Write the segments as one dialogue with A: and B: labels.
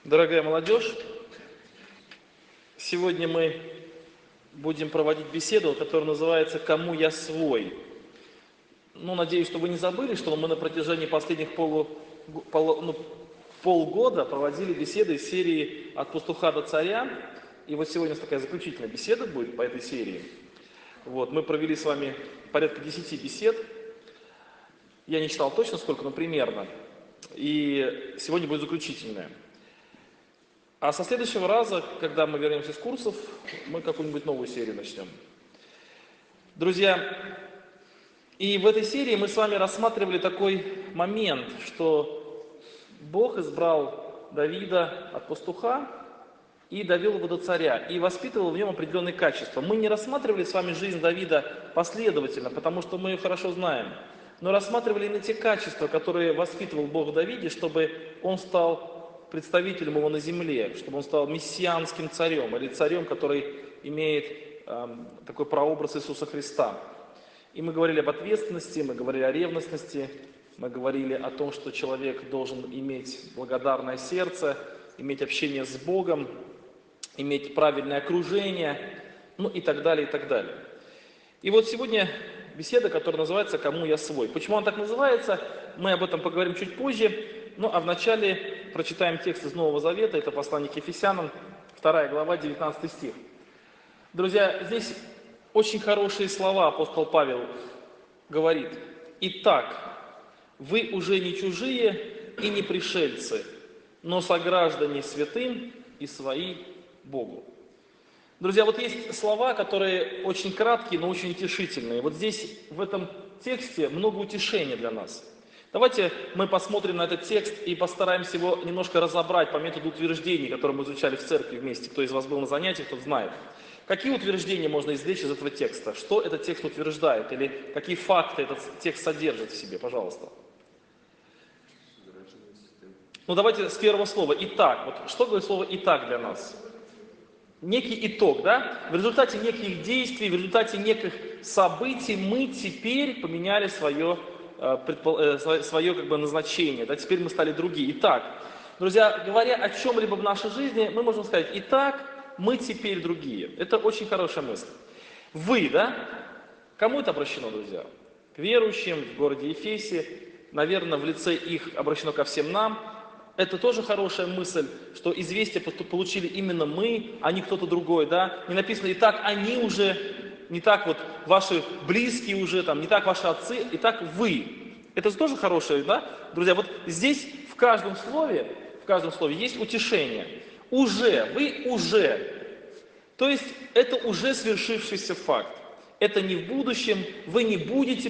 A: Дорогая молодежь, сегодня мы будем проводить беседу, которая называется «Кому я свой?». Надеюсь, что вы не забыли, что мы на протяжении последних полгода проводили беседы из серии «От пастуха до царя». И вот сегодня такая заключительная беседа будет по этой серии. Мы провели с вами порядка 10 бесед. Я не читал точно сколько, но примерно. И сегодня будет заключительная. А со следующего раза, когда мы вернемся с курсов, мы какую-нибудь новую серию начнем. Друзья, и в этой серии мы с вами рассматривали такой момент, что Бог избрал Давида от пастуха и довел его до царя, и воспитывал в нем определенные качества. Мы не рассматривали с вами жизнь Давида последовательно, потому что мы ее хорошо знаем, но рассматривали именно те качества, которые воспитывал Бог в Давиде, чтобы он стал представителем его на земле, чтобы он стал мессианским царем, или царем, который имеет такой прообраз Иисуса Христа. И мы говорили об ответственности, мы говорили о ревностности, мы говорили о том, что человек должен иметь благодарное сердце, иметь общение с Богом, иметь правильное окружение, и так далее, и так далее. И вот сегодня беседа, которая называется «Кому я свой?». Почему она так называется, мы об этом поговорим чуть позже. А вначале прочитаем текст из Нового Завета, это послание к Ефесянам, 2 глава, 19 стих. Друзья, здесь очень хорошие слова апостол Павел говорит. «Итак, вы уже не чужие и не пришельцы, но сограждане святым и свои Богу». Друзья, есть слова, которые очень краткие, но очень утешительные. Здесь, в этом тексте, много утешения для нас. Давайте мы посмотрим на этот текст и постараемся его немножко разобрать по методу утверждений, которые мы изучали в церкви вместе. Кто из вас был на занятиях, тот знает. Какие утверждения можно извлечь из этого текста? Что этот текст утверждает? Или какие факты этот текст содержит в себе? Пожалуйста. Давайте с первого слова. «Итак». Что говорит слово «итак» для нас? Некий итог, да? В результате неких действий, в результате неких событий мы теперь поменяли свое назначение, да? Теперь мы стали другие. Итак, друзья, говоря о чем-либо в нашей жизни, мы можем сказать: итак, мы теперь другие. Это очень хорошая мысль. Вы, да? Кому это обращено, друзья? К верующим в городе Ефесе, наверное, в лице их обращено ко всем нам. Это тоже хорошая мысль, что известие получили именно мы, а не кто-то другой, да? Не написано: итак, они уже, не так ваши близкие уже, не так ваши отцы, и так вы. Это тоже хорошее, да? Друзья, здесь в каждом слове есть утешение. Уже, вы уже. То есть это уже свершившийся факт. Это не в будущем, вы не будете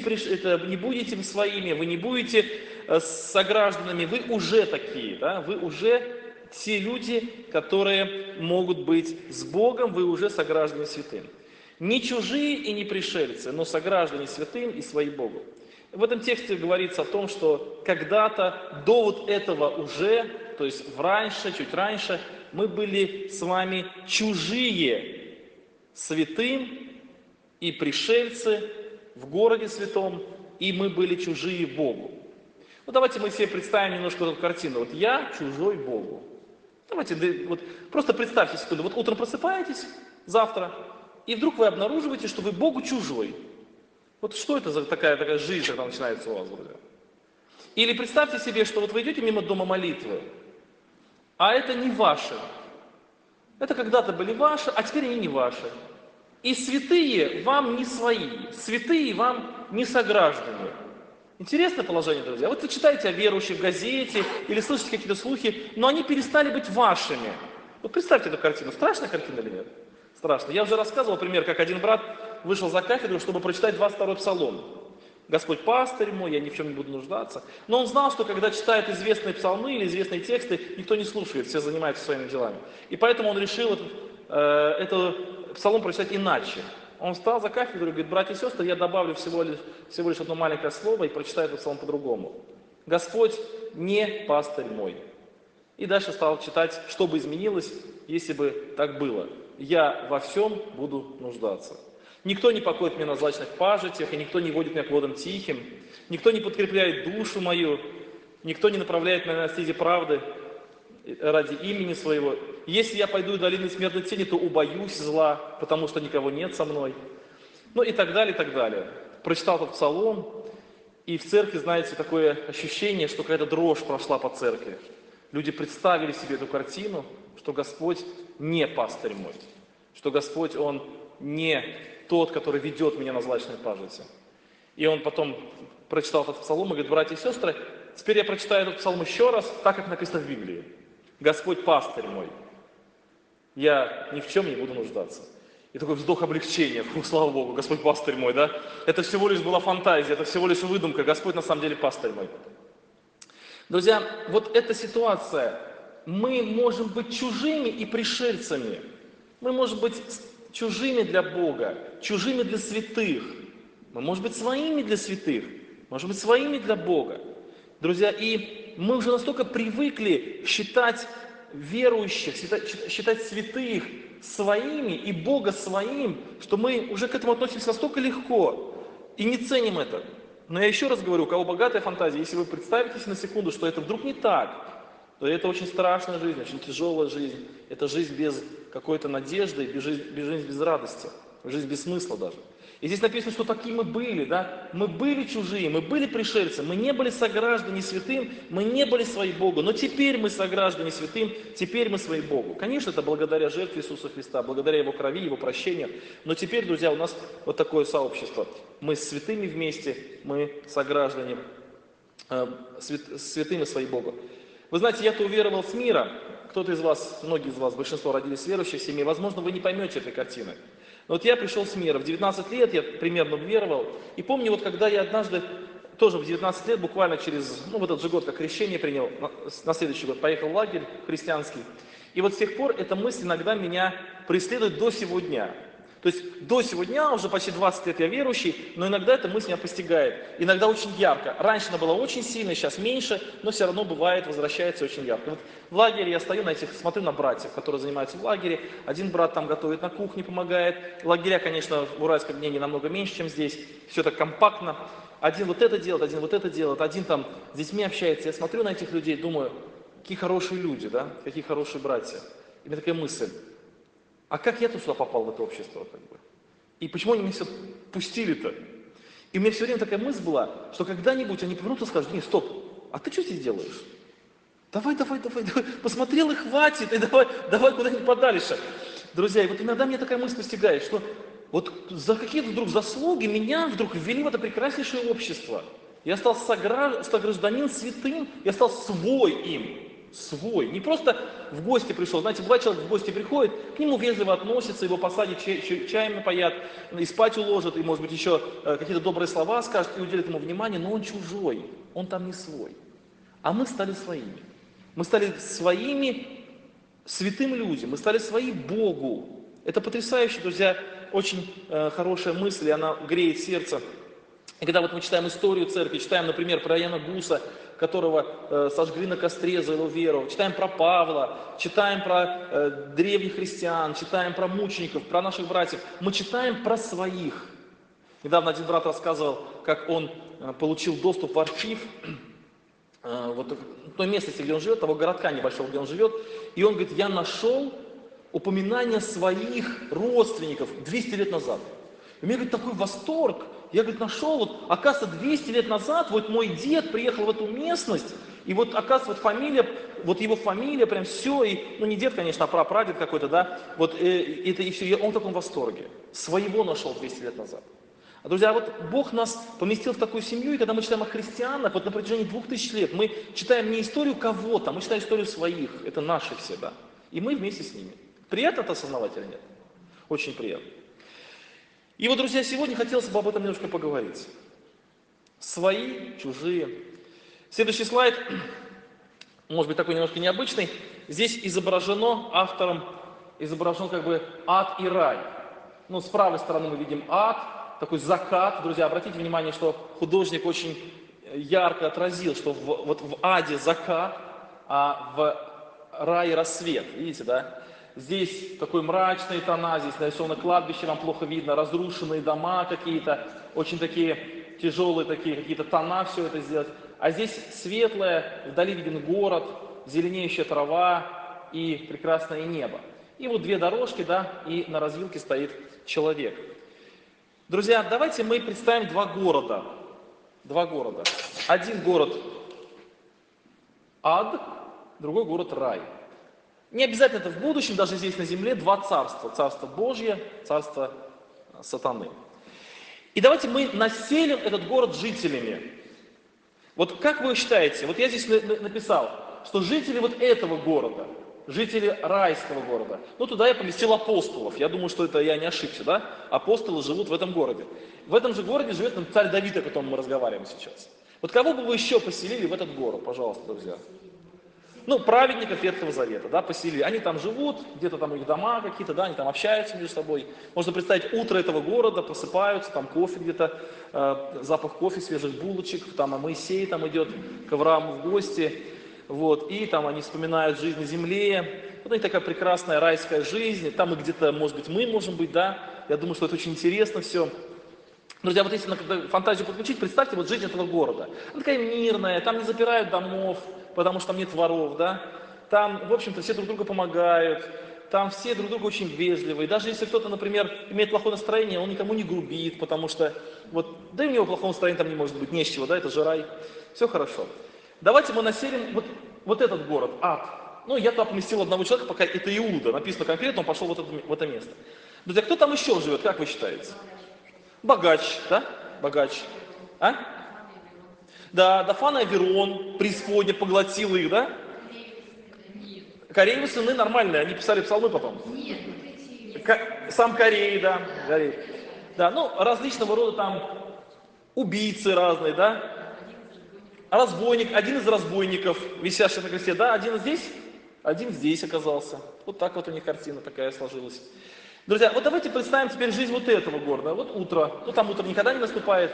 A: своими, вы не будете согражданами, вы уже такие, да? Вы уже те люди, которые могут быть с Богом, вы уже сограждане святым. Не чужие и не пришельцы, но сограждане святым и свои Богу. В этом тексте говорится о том, что когда-то до этого уже, то есть чуть раньше, мы были с вами чужие святым и пришельцы в городе святом, и мы были чужие Богу. Давайте мы себе представим немножко эту картину. Я чужой Богу. Давайте, просто представьте секунду. Утром просыпаетесь, завтра, и вдруг вы обнаруживаете, что вы Богу чужой. Что это за такая жизнь, когда начинается у вас, друзья? Или представьте себе, что вы идете мимо дома молитвы, а это не ваши. Это когда-то были ваши, а теперь они не ваши. И святые вам не свои, святые вам не сограждане. Интересное положение, друзья. Вы читаете о верующих в газете или слышите какие-то слухи, но они перестали быть вашими. Представьте эту картину. Страшная картина или нет? Страшно. Я уже рассказывал пример, как один брат вышел за кафедру, чтобы прочитать 22-й псалом. «Господь пастырь мой, я ни в чем не буду нуждаться». Но он знал, что когда читает известные псалмы или известные тексты, никто не слушает, все занимаются своими делами. И поэтому он решил этот псалом прочитать иначе. Он встал за кафедру и говорит: братья и сестры, я добавлю всего лишь одно маленькое слово и прочитаю этот псалом по-другому. «Господь не пастырь мой». И дальше стал читать, что бы изменилось, если бы так было. «Я во всем буду нуждаться». Никто не покоит меня на злачных пажитях, и никто не водит меня к водам тихим, никто не подкрепляет душу мою, никто не направляет меня на стези правды ради имени своего. Если я пойду в долину смертной тени, то убоюсь зла, потому что никого нет со мной. Ну и так далее, и так далее. Прочитал этот псалом, и в церкви, знаете, такое ощущение, что какая-то дрожь прошла по церкви. Люди представили себе эту картину, что Господь не пастырь мой, что Господь, Он не тот, который ведет меня на злачной пажити. И он потом прочитал этот псалом и говорит: братья и сестры, теперь я прочитаю этот псалом еще раз, так как написано в Библии. Господь пастырь мой, я ни в чем не буду нуждаться. И такой вздох облегчения: фу, слава Богу, Господь пастырь мой, да? Это всего лишь была фантазия, это всего лишь выдумка, Господь на самом деле пастырь мой. Друзья, вот эта ситуация, мы можем быть чужими и пришельцами. Мы можем быть чужими для Бога, чужими для святых. Мы можем быть своими для святых, можем быть своими для Бога. Друзья, и мы уже настолько привыкли считать верующих, считать святых своими и Бога своим, что мы уже к этому относимся настолько легко и не ценим это. Но я еще раз говорю, у кого богатая фантазия, если вы представите себе на секунду, что это вдруг не так, то это очень страшная жизнь, очень тяжелая жизнь. Это жизнь без какой-то надежды, жизнь без радости, жизнь без смысла даже. И здесь написано, что такие мы были, да? Мы были чужие, мы были пришельцы, мы не были сограждане святым, мы не были свои Богу, но теперь мы сограждане святым, теперь мы свои Богу. Конечно, это благодаря жертве Иисуса Христа, благодаря Его крови, Его прощению, но теперь, друзья, у нас вот такое сообщество. Мы с святыми вместе, мы сограждане, святыми свои Богу. Вы знаете, я-то уверовал с мира, кто-то из вас, многие из вас, большинство родились в верующих семьях, возможно, вы не поймете этой картины. Но вот я пришел с мира, в 19 лет я примерно уверовал, и помню, вот когда я однажды, тоже в 19 лет, буквально через, в этот же год, как крещение принял, на следующий год поехал в лагерь христианский, и вот с тех пор эта мысль иногда меня преследует до сего дня. То есть до сего дня, уже почти 20 лет я верующий, но иногда эта мысль меня постигает. Иногда очень ярко. Раньше она была очень сильной, сейчас меньше, но все равно бывает, возвращается очень ярко. Вот в лагере я стою смотрю на братьев, которые занимаются в лагере. Один брат там готовит на кухне, помогает. Лагеря, конечно, в Уральском мнении намного меньше, чем здесь. Все так компактно. Один вот это делает, один вот это делает, один там с детьми общается. Я смотрю на этих людей, думаю, какие хорошие люди, да, какие хорошие братья. И у меня такая мысль: а как я тут сюда попал, в это общество, как бы? И почему они меня все пустили-то? И у меня все время такая мысль была, что когда-нибудь они повернутся и скажут: не, стоп, а ты что здесь делаешь? Давай, посмотрел и хватит, и давай куда-нибудь подальше. Друзья, и вот иногда мне такая мысль постигает, что вот за какие-то вдруг заслуги меня вдруг ввели в это прекраснейшее общество. Я стал согражданин святым, я стал свой им. Свой. Не просто в гости пришел. Знаете, бывает, человек в гости приходит, к нему вежливо относятся, его посадят, чаем напоят, и спать уложат, и, может быть, еще какие-то добрые слова скажут, и уделят ему внимание, но он чужой, он там не свой. А мы стали своими. Мы стали своими святым людям, мы стали свои Богу. Это потрясающе, друзья, очень хорошая мысль, и она греет сердце. И когда вот мы читаем историю церкви, читаем, например, про Иоанна Гуса, которого сожгли на костре за его веру, читаем про Павла, читаем про древних христиан, читаем про мучеников, про наших братьев. Мы читаем про своих. Недавно один брат рассказывал, как он получил доступ в архив вот в той местности, где он живет, того городка небольшого, где он живет, и он говорит: я нашел упоминания своих родственников 200 лет назад. И у меня, говорит, такой восторг. Я, говорит, нашел, вот, оказывается, 200 лет назад вот мой дед приехал в эту местность, и вот, оказывается, вот фамилия, вот его фамилия, прям все, и, ну, не дед, конечно, а прапрадед какой-то, да, вот это и все, и он в таком восторге. Своего нашел 200 лет назад. А, друзья, вот Бог нас поместил в такую семью, и когда мы читаем о христианах, вот на протяжении 2000 лет, мы читаем не историю кого-то, мы читаем историю своих, это наши все, да, и мы вместе с ними. Приятно это осознавать или нет? Очень приятно. И вот, друзья, сегодня хотелось бы об этом немножко поговорить. Свои, чужие. Следующий слайд, может быть, такой немножко необычный. Здесь автором изображен как бы ад и рай. Ну, с правой стороны мы видим ад, такой закат. Друзья, обратите внимание, что художник очень ярко отразил, что вот в аде закат, а в рае рассвет. Видите, да? Здесь такой мрачные тона, здесь нарисовано кладбище, вам плохо видно, разрушенные дома какие-то, очень такие тяжелые такие какие-то тона все это сделать. А здесь светлое, вдали виден город, зеленеющая трава и прекрасное небо. И вот две дорожки, да, и на развилке стоит человек. Друзья, давайте мы представим два города. Два города. Один город ад, другой город рай. Не обязательно это в будущем, даже здесь на земле два царства. Царство Божье, царство сатаны. И давайте мы населим этот город жителями. Вот как вы считаете, вот я здесь написал, что жители вот этого города, жители райского города, ну туда я поместил апостолов, я думаю, что это я не ошибся, да? Апостолы живут в этом городе. В этом же городе живет царь Давид, о котором мы разговариваем сейчас. Вот кого бы вы еще поселили в этот город, пожалуйста, друзья? Ну, праведников Ветхого Завета, да, поселили. Они там живут, где-то там у них дома какие-то, да, они там общаются между собой. Можно представить утро этого города, просыпаются, там кофе где-то, запах кофе, свежих булочек, там Моисей там идет к Аврааму в гости, вот, и там они вспоминают жизнь на земле. Вот у них такая прекрасная райская жизнь, там и где-то, может быть, мы можем быть, да, я думаю, что это очень интересно все. Друзья, вот если фантазию подключить, представьте вот жизнь этого города. Она такая мирная, там не запирают домов, потому что там нет воров, да. Там, в общем-то, все друг другу помогают, там все друг другу очень вежливые. Даже если кто-то, например, имеет плохое настроение, он никому не грубит, потому что, вот, да и у него плохого настроения там не может быть, не с чего, да, это же рай. Все хорошо. Давайте мы населим вот этот город, ад. Ну, я туда поместил одного человека, пока это Иуда, написано конкретно, он пошел в это место. Друзья, кто там еще живет, как вы считаете? Богач, да? Богач. А? Да, Дафан и Аверон, преисподня поглотил их, да? Кореевы сыны нормальные, они писали псалмы потом. Сам Корей, да. Корей. Да, ну, различного рода там убийцы разные, да? Разбойник, один из разбойников, висящий на кресте, да? Один здесь оказался. Вот так вот у них картина такая сложилась. Друзья, вот давайте представим теперь жизнь вот этого города. Вот утро. Ну там утро никогда не наступает.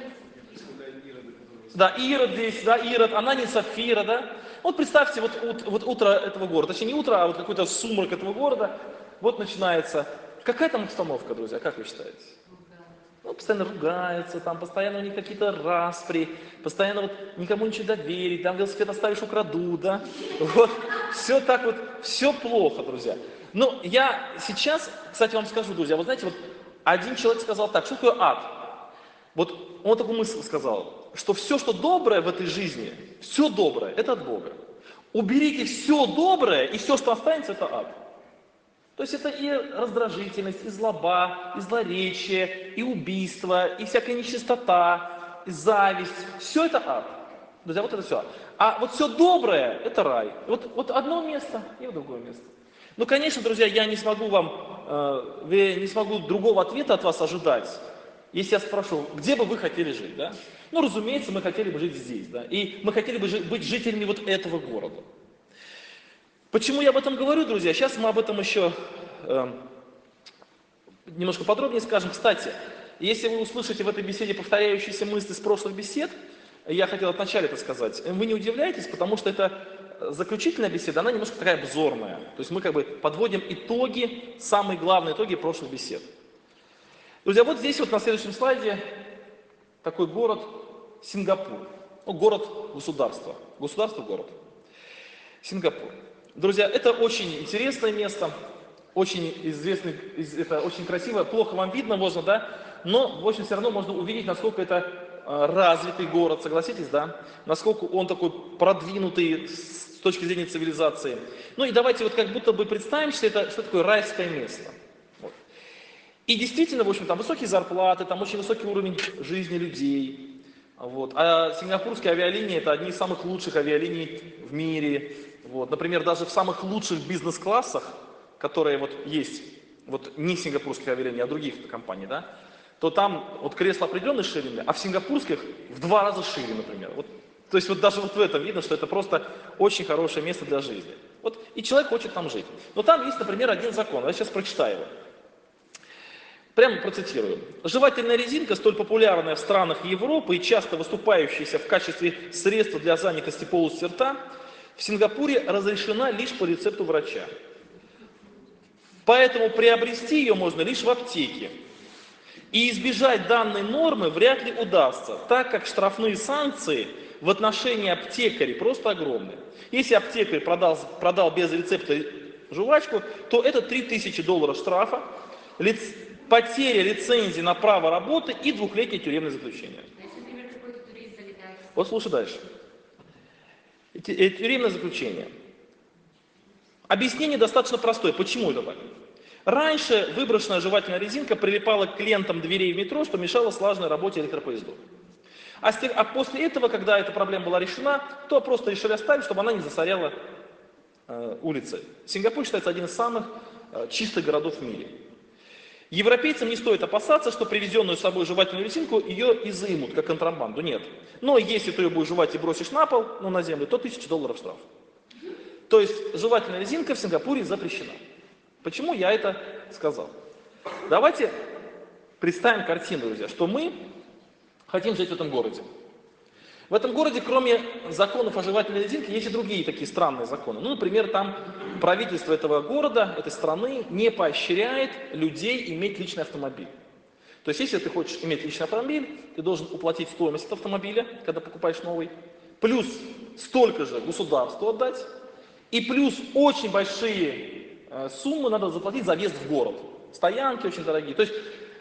A: Да, Ирод здесь, да, Ирод, Анания, Сапфира, да. Вот представьте вот утро этого города. Точнее не утро, а вот какой-то сумрак этого города. Вот начинается. Какая там обстановка, друзья, как вы считаете? Ну, постоянно ругаются, там постоянно у них какие-то распри, постоянно вот никому ничего доверить, там велосипед оставишь, украдут, да. Вот, все так вот, все плохо, друзья. Но я сейчас, кстати, вам скажу, друзья, вот знаете, вот один человек сказал так, что такое ад? Вот он такую мысль сказал, что все, что доброе в этой жизни, все доброе, это от Бога. Уберите все доброе, и все, что останется, это ад. То есть это и раздражительность, и злоба, и злоречие, и убийство, и всякая нечистота, и зависть. Все это ад. Друзья, вот это все. А вот все доброе, это рай. Вот одно место и в другое место. Ну, конечно, друзья, я не смогу не смогу другого ответа от вас ожидать, если я спрошу, где бы вы хотели жить, да? Ну, разумеется, мы хотели бы жить здесь, да? И мы хотели бы быть жителями вот этого города. Почему я об этом говорю, друзья? Сейчас мы об этом еще немножко подробнее скажем. Кстати, если вы услышите в этой беседе повторяющиеся мысли с прошлых бесед, я хотел вначале это сказать, вы не удивляйтесь, потому что это заключительная беседа, она немножко такая обзорная. То есть мы как бы подводим итоги, самые главные итоги прошлых бесед. Друзья, вот здесь вот на следующем слайде такой город Сингапур. Ну, город-государство. Государство-город. Сингапур. Друзья, это очень интересное место, очень известный, это очень красиво, плохо вам видно, можно, да, но, в общем, все равно можно увидеть, насколько это развитый город, согласитесь, да, насколько он такой продвинутый с точки зрения цивилизации. Ну и давайте вот как будто бы представим, что такое райское место. Вот. И действительно, в общем, там высокие зарплаты, там очень высокий уровень жизни людей. Вот. А сингапурские авиалинии – это одни из самых лучших авиалиний в мире. Вот. Например, даже в самых лучших бизнес-классах, которые вот есть, вот не сингапурских авиалиний, а других компаний, да, то там вот кресла определенной ширины, а в сингапурских в 2 раза шире, например. Вот, то есть вот даже вот в этом видно, что это просто очень хорошее место для жизни. Вот, и человек хочет там жить. Но там есть, например, один закон, я сейчас прочитаю его. Прямо процитирую. Жевательная резинка, столь популярная в странах Европы и часто выступающаяся в качестве средства для занятости полости рта, в Сингапуре разрешена лишь по рецепту врача. Поэтому приобрести ее можно лишь в аптеке. И избежать данной нормы вряд ли удастся, так как штрафные санкции в отношении аптекарей просто огромные. Если аптекарь продал без рецепта жвачку, то это $3000 штрафа, потеря лицензии на право работы и 2-летнее тюремное заключение.
B: А если, например, какой-то турист залетает?
A: Вот слушай дальше. Тюремное заключение. Объяснение достаточно простое. Почему это так? Раньше выброшенная жевательная резинка прилипала к лентам дверей в метро, что мешало слаженной работе электропоездов. А после этого, когда эта проблема была решена, то просто решили оставить, чтобы она не засоряла улицы. Сингапур считается одним из самых чистых городов в мире. Европейцам не стоит опасаться, что привезенную с собой жевательную резинку ее изымут, как контрабанду. Нет. Но если ты ее будешь жевать и бросишь на пол, на землю, то $1000 штраф. То есть жевательная резинка в Сингапуре запрещена. Почему я это сказал? Давайте представим картину, друзья, что мы хотим жить в этом городе. В этом городе, кроме законов о жевательной резинке, есть и другие такие странные законы. Например, там правительство этого города, этой страны не поощряет людей иметь личный автомобиль. То есть, если ты хочешь иметь личный автомобиль, ты должен уплатить стоимость этого автомобиля, когда покупаешь новый, плюс столько же государству отдать, и плюс очень большие суммы надо заплатить за въезд в город. Стоянки очень дорогие. То есть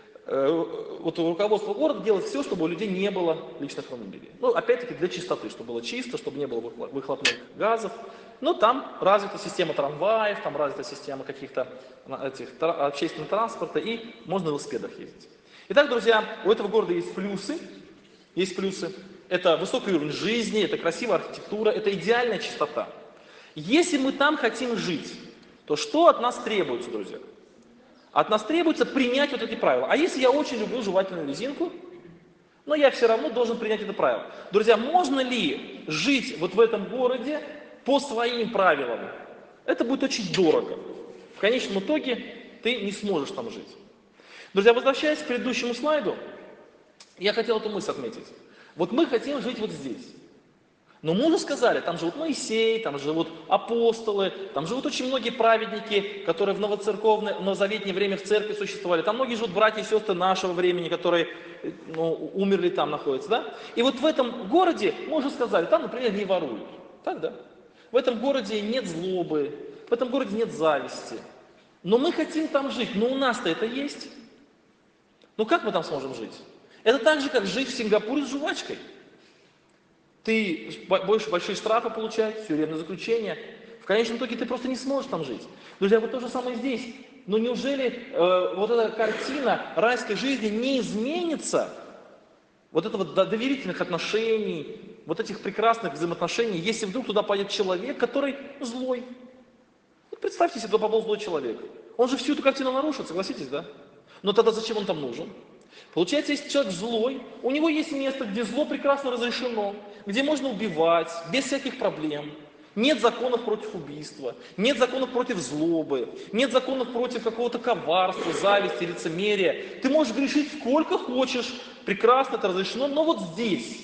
A: вот руководство города делает все, чтобы у людей не было личных автомобилей. Опять-таки для чистоты, чтобы было чисто, чтобы не было выхлопных газов. Но там развита система трамваев, там развита система каких-то общественного транспорта, и можно на велосипедах ездить. Итак, друзья, у этого города есть плюсы. Есть плюсы. Это высокий уровень жизни, это красивая архитектура, это идеальная чистота. Если мы там хотим жить, то что от нас требуется, друзья? От нас требуется принять вот эти правила. А если я очень люблю жевательную резинку, но я все равно должен принять это правило. Друзья, можно ли жить вот в этом городе по своим правилам? Это будет очень дорого. В конечном итоге ты не сможешь там жить. Друзья, возвращаясь к предыдущему слайду, я хотел эту мысль отметить. Вот мы хотим жить вот здесь. Но мы уже сказали, там живут Моисей, там живут апостолы, там живут очень многие праведники, которые в новозаветнее время в церкви существовали. Там многие живут братья и сестры нашего времени, которые умерли там, находятся. Да? И вот в этом городе, мы уже сказали, там, например, не воруют. Так, да? В этом городе нет злобы, в этом городе нет зависти. Но мы хотим там жить, но у нас-то это есть. Как мы там сможем жить? Это так же, как жить в Сингапуре с жвачкой. Ты больше большие штрафы получать, тюремное заключение. В конечном итоге ты просто не сможешь там жить. Друзья, вот то же самое здесь. Но неужели вот эта картина райской жизни не изменится? Вот этого доверительных отношений, вот этих прекрасных взаимоотношений, если вдруг туда пойдет человек, который злой. Вот представьте себе, туда попал злой человек. Он же всю эту картину нарушит, согласитесь, да? Но тогда зачем он там нужен? Получается, если человек злой, у него есть место, где зло прекрасно разрешено, где можно убивать без всяких проблем. Нет законов против убийства, нет законов против злобы, нет законов против какого-то коварства, зависти, лицемерия. Ты можешь грешить сколько хочешь, прекрасно это разрешено, но вот здесь.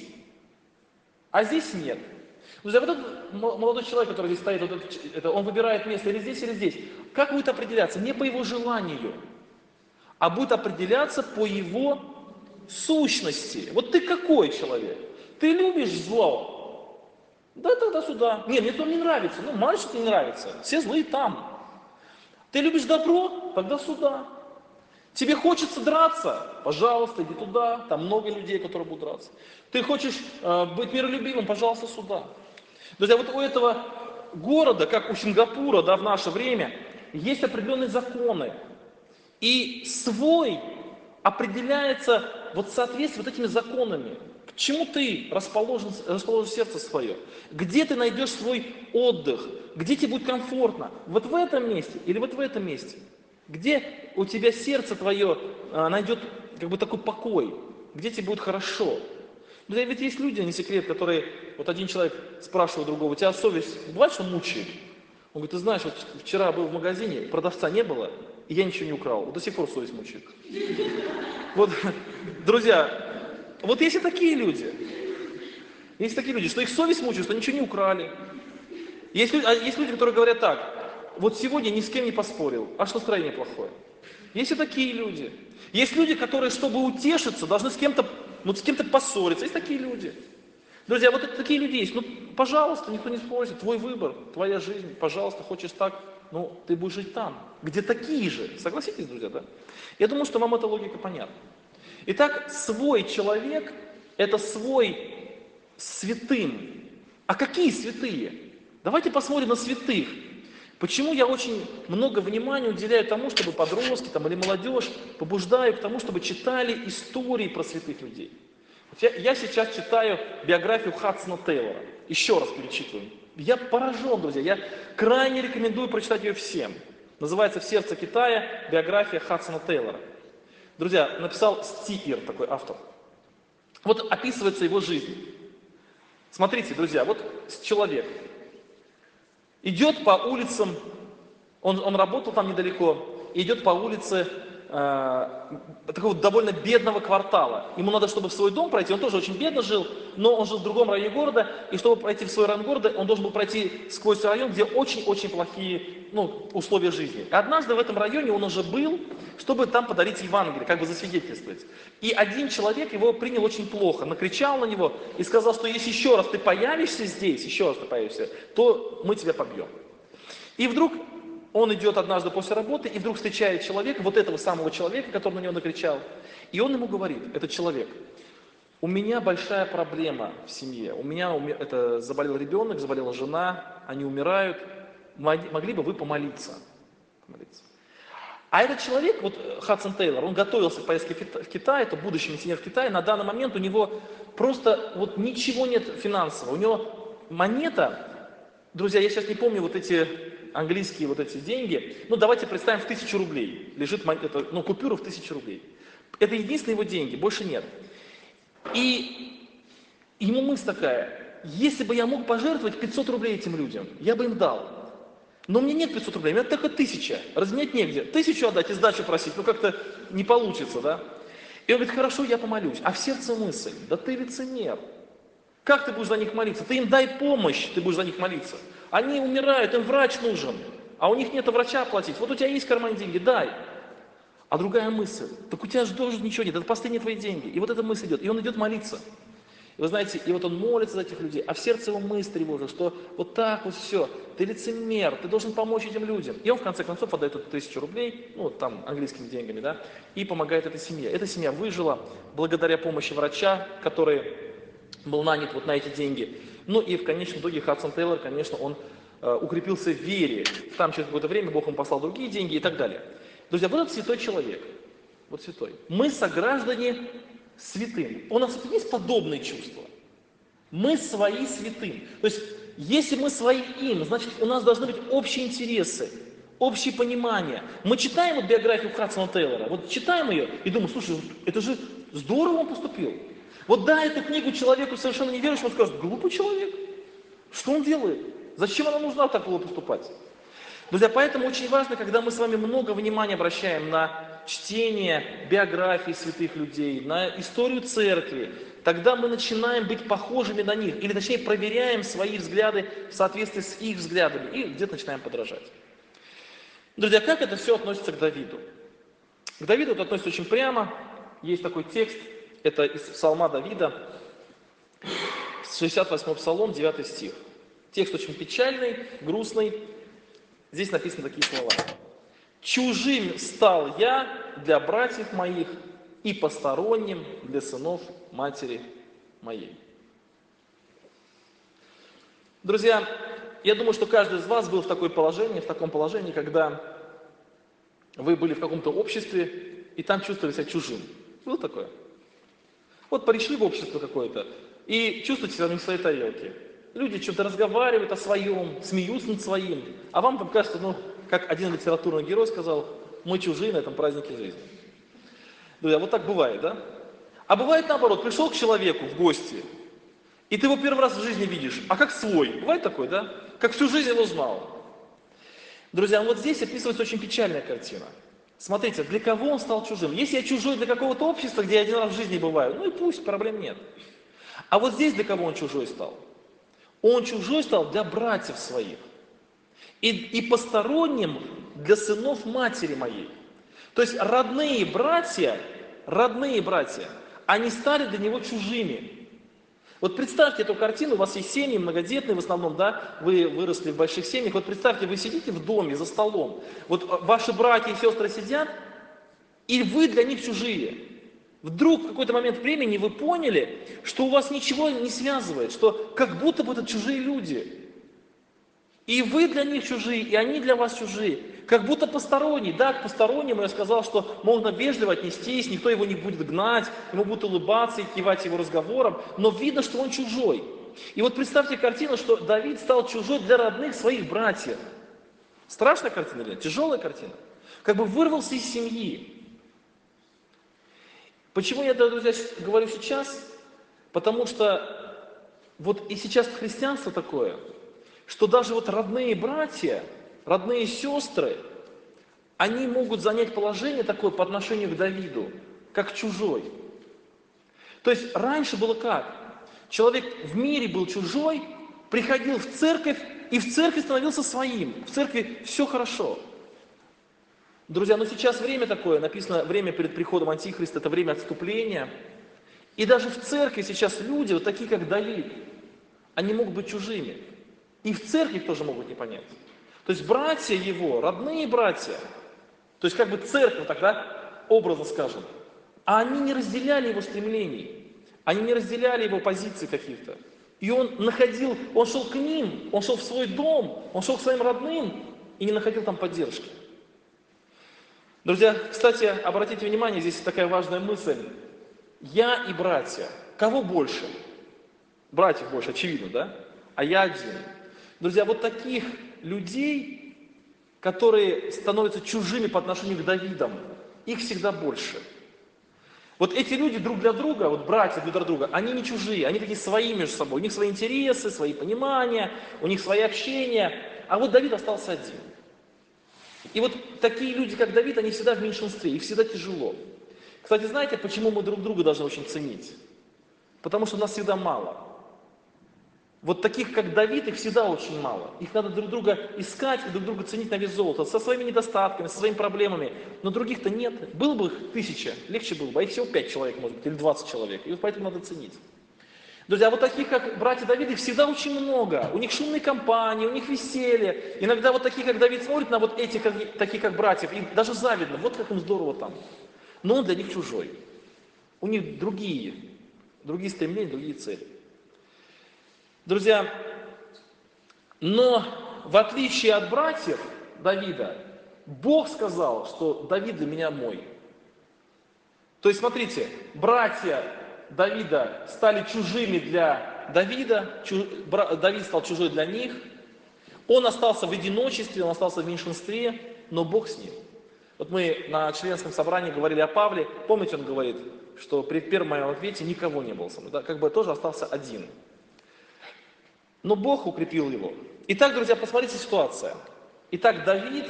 A: А здесь нет. Друзья, вот этот молодой человек, который здесь стоит, он выбирает место или здесь. Как будет определяться? Не по его желанию, а будет определяться по его сущности. Вот ты какой человек? Ты любишь зло? Да, тогда сюда. Нет, мне то не нравится. Мало ли что тебе не нравится. Все злые там. Ты любишь добро? Тогда сюда. Тебе хочется драться? Пожалуйста, иди туда. Там много людей, которые будут драться. Ты хочешь быть миролюбивым? Пожалуйста, сюда. Друзья, вот у этого города, как у Сингапура, да, в наше время, есть определенные законы. И свой определяется вот в соответствии с вот этими законами. К чему ты расположишь сердце свое? Где ты найдешь свой отдых? Где тебе будет комфортно? Вот в этом месте или вот в этом месте? Где у тебя сердце твое найдет такой покой? Где тебе будет хорошо? Да ведь есть люди, не секрет, которые... Вот один человек спрашивает другого: у тебя совесть бывает, что мучает? Он говорит: ты знаешь, вот вчера был в магазине, продавца не было, и я ничего не украл. Вот до сих пор совесть мучает. Вот, друзья, вот есть и такие люди. Есть такие люди, что их совесть мучает, что ничего не украли. Есть люди, которые говорят так: вот сегодня ни с кем не поспорил, аж настроение плохое. Есть и такие люди. Есть люди, которые, чтобы утешиться, должны с кем-то поссориться. Есть такие люди. Друзья, вот это такие люди есть. Ну, пожалуйста, никто не спросит, твой выбор, твоя жизнь, пожалуйста, хочешь так, ну, ты будешь жить там, где такие же. Согласитесь, друзья, да? Я думаю, что вам эта логика понятна. Итак, свой человек– это свой святым. А какие святые? Давайте посмотрим на святых. Почему я очень много внимания уделяю тому, чтобы подростки там, или молодежь побуждаю к тому, чтобы читали истории про святых людей. Вот я сейчас читаю биографию Хадсона Тейлора. Еще раз перечитываю. Я поражен, друзья. Я крайне рекомендую прочитать ее всем. Называется «В сердце Китая. Биография Хадсона Тейлора». Друзья, написал Стикер, такой автор. Вот описывается его жизнь. Смотрите, друзья, вот человек идет по улицам, он работал там недалеко, и идет по улице такого довольно бедного квартала. Ему надо, чтобы в свой дом пройти, он тоже очень бедно жил, но он жил в другом районе города, и чтобы пройти в свой район города, он должен был пройти сквозь район, где очень-очень плохие условия жизни. И однажды в этом районе он уже был, чтобы там подарить Евангелие, как бы засвидетельствовать. И один человек его принял очень плохо, накричал на него и сказал, что если еще раз ты появишься здесь, еще раз ты появишься, то мы тебя побьем. И вдруг он идет однажды после работы и вдруг встречает человека, вот этого самого человека, который на него накричал. И он ему говорит, этот человек: у меня большая проблема в семье, заболел ребенок, заболела жена, они умирают, могли бы вы помолиться? А этот человек, вот Хадсон Тейлор, он готовился к поездке в Китай, это будущий миссионер в Китае, на данный момент у него просто вот ничего нет финансового, у него монета, друзья, я сейчас не помню вот эти английские вот эти деньги, давайте представим, в 1000 рублей лежит купюра в 1000 рублей. Это единственные его деньги, больше нет. И ему мысль такая: если бы я мог пожертвовать 500 рублей этим людям, я бы им дал. Но у меня нет 500 рублей, у меня только 1000, разменять негде. 1000 отдать и сдачу просить, как-то не получится, да? И он говорит: хорошо, я помолюсь. А в сердце мысль: да ты лицемер. Как ты будешь за них молиться? Ты им дай помощь, ты будешь за них молиться. Они умирают, им врач нужен, а у них нет врача оплатить. Вот у тебя есть в кармане деньги, дай. А другая мысль: так у тебя же тоже ничего нет, это последние твои деньги. И вот эта мысль идет, и он идет молиться. И вы знаете, и вот он молится за этих людей, а в сердце его мысль тревожит, что вот так вот все, ты лицемер, ты должен помочь этим людям. И он в конце концов отдает эту 1000 рублей, там английскими деньгами, да, и помогает этой семье. Эта семья выжила благодаря помощи врача, который был нанят вот на эти деньги. И в конечном итоге Хадсон Тейлор, конечно, он укрепился в вере. Там через какое-то время Бог ему послал другие деньги и так далее. Друзья, вот этот святой человек, вот святой. Мы сограждане святым. У нас есть подобные чувства. Мы свои святым. То есть, если мы свои им, значит, у нас должны быть общие интересы, общее понимание. Мы читаем вот биографию Хадсона Тейлора, вот читаем ее и думаем: слушай, это же здорово он поступил. Вот дай эту книгу человеку совершенно неверующему, он скажет: глупый человек, что он делает? Зачем она нужна так было поступать? Друзья, поэтому очень важно, когда мы с вами много внимания обращаем на чтение биографий святых людей, на историю церкви, тогда мы начинаем быть похожими на них, или точнее проверяем свои взгляды в соответствии с их взглядами, и где-то начинаем подражать. Друзья, как это все относится к Давиду? К Давиду это относится очень прямо. Есть такой текст, это из Псалма Давида, 68-й Псалом, 9 стих. Текст очень печальный, грустный. Здесь написаны такие слова: «Чужим стал я для братьев моих и посторонним для сынов матери моей». Друзья, я думаю, что каждый из вас был в таком положении, когда вы были в каком-то обществе и там чувствовали себя чужим. Было такое? Вот пришли в общество какое-то и чувствуете себя не в своей тарелке. Люди что-то разговаривают о своем, смеются над своим, а вам там кажется, как один литературный герой сказал: мы чужие на этом празднике жизни. Друзья, вот так бывает, да? А бывает наоборот: пришел к человеку в гости, и ты его первый раз в жизни видишь, а как свой. Бывает такое, да? Как всю жизнь его знал. Друзья, вот здесь описывается очень печальная картина. Смотрите, для кого он стал чужим? Если я чужой для какого-то общества, где я один раз в жизни бываю, и пусть, проблем нет. А вот здесь для кого он чужой стал? Он чужой стал для братьев своих. И посторонним для сынов матери моей. То есть родные братья, они стали для него чужими. Вот представьте эту картину, у вас есть семьи многодетные в основном, да, вы выросли в больших семьях, вот представьте, вы сидите в доме за столом, вот ваши братья и сестры сидят, и вы для них чужие. Вдруг в какой-то момент времени вы поняли, что у вас ничего не связывает, что как будто бы это чужие люди. И вы для них чужие, и они для вас чужие. Как будто посторонний. Да, к постороннему я сказал, что можно вежливо отнестись, никто его не будет гнать, ему будут улыбаться и кивать его разговором, но видно, что он чужой. И вот представьте картину, что Давид стал чужой для родных своих братьев. Страшная картина или нет? Тяжелая картина. Как бы вырвался из семьи. Почему я это, друзья, говорю сейчас? Потому что вот и сейчас христианство такое, что даже вот родные братья, родные сестры, они могут занять положение такое по отношению к Давиду, как чужой. То есть раньше было как? Человек в мире был чужой, приходил в церковь, и в церкви становился своим. В церкви все хорошо. Друзья, но сейчас время такое, написано, время перед приходом Антихриста, это время отступления. И даже в церкви сейчас люди, вот такие как Давид, они могут быть чужими. И в церкви их тоже могут не понять. То есть братья его, родные братья, то есть как бы церковь тогда, образно скажем, а они не разделяли его стремлений, они не разделяли его позиций каких-то. И он находил, он шел к ним, он шел в свой дом, он шел к своим родным и не находил там поддержки. Друзья, кстати, обратите внимание, здесь такая важная мысль. Я и братья, кого больше? Братьев больше, очевидно, да? А я один. Друзья, вот таких людей, которые становятся чужими по отношению к Давидам, их всегда больше. Вот эти люди друг для друга, вот братья друг для друга, они не чужие, они такие свои между собой. У них свои интересы, свои понимания, у них свои общения. А вот Давид остался один. И вот такие люди, как Давид, они всегда в меньшинстве, их всегда тяжело. Кстати, знаете, почему мы друг друга должны очень ценить? Потому что нас всегда мало. Вот таких, как Давид, их всегда очень мало. Их надо друг друга искать и друг друга ценить на вес золота, со своими недостатками, со своими проблемами. Но других-то нет. Было бы их 1000, легче было бы, а их всего 5 человек, может быть, или 20 человек. И вот поэтому надо ценить. Друзья, вот таких, как братья Давида, их всегда очень много. У них шумные компании, у них веселье. Иногда вот такие, как Давид, смотрит на вот этих, таких, как братьев, и даже завидно, вот как им здорово там. Но он для них чужой. У них другие стремления, другие цели. Друзья, но в отличие от братьев Давида, Бог сказал, что Давид для меня мой. То есть, смотрите, братья Давида стали чужими для Давида, Давид стал чужой для них, он остался в одиночестве, он остался в меньшинстве, но Бог с ним. Вот мы на членском собрании говорили о Павле, помните, он говорит, что при первом моем ответе никого не было со мной, да, как бы тоже остался один. Но Бог укрепил его. Итак, друзья, посмотрите ситуация. Итак, Давид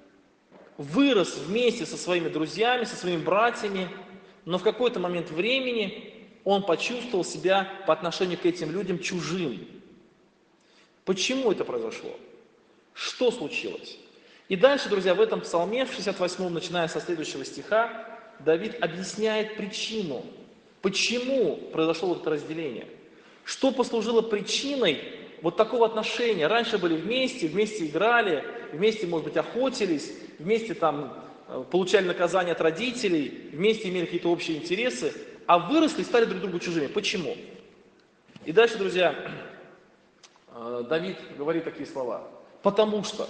A: вырос вместе со своими друзьями, со своими братьями, но в какой-то момент времени он почувствовал себя по отношению к этим людям чужим. Почему это произошло? Что случилось? И дальше, друзья, в этом псалме, в 68-м, начиная со следующего стиха, Давид объясняет причину, почему произошло вот это разделение. Что послужило причиной вот такого отношения? Раньше были вместе играли, вместе, может быть, охотились, вместе там получали наказание от родителей, вместе имели какие-то общие интересы, а выросли и стали друг другу чужими. Почему? И дальше, друзья, Давид говорит такие слова. Потому что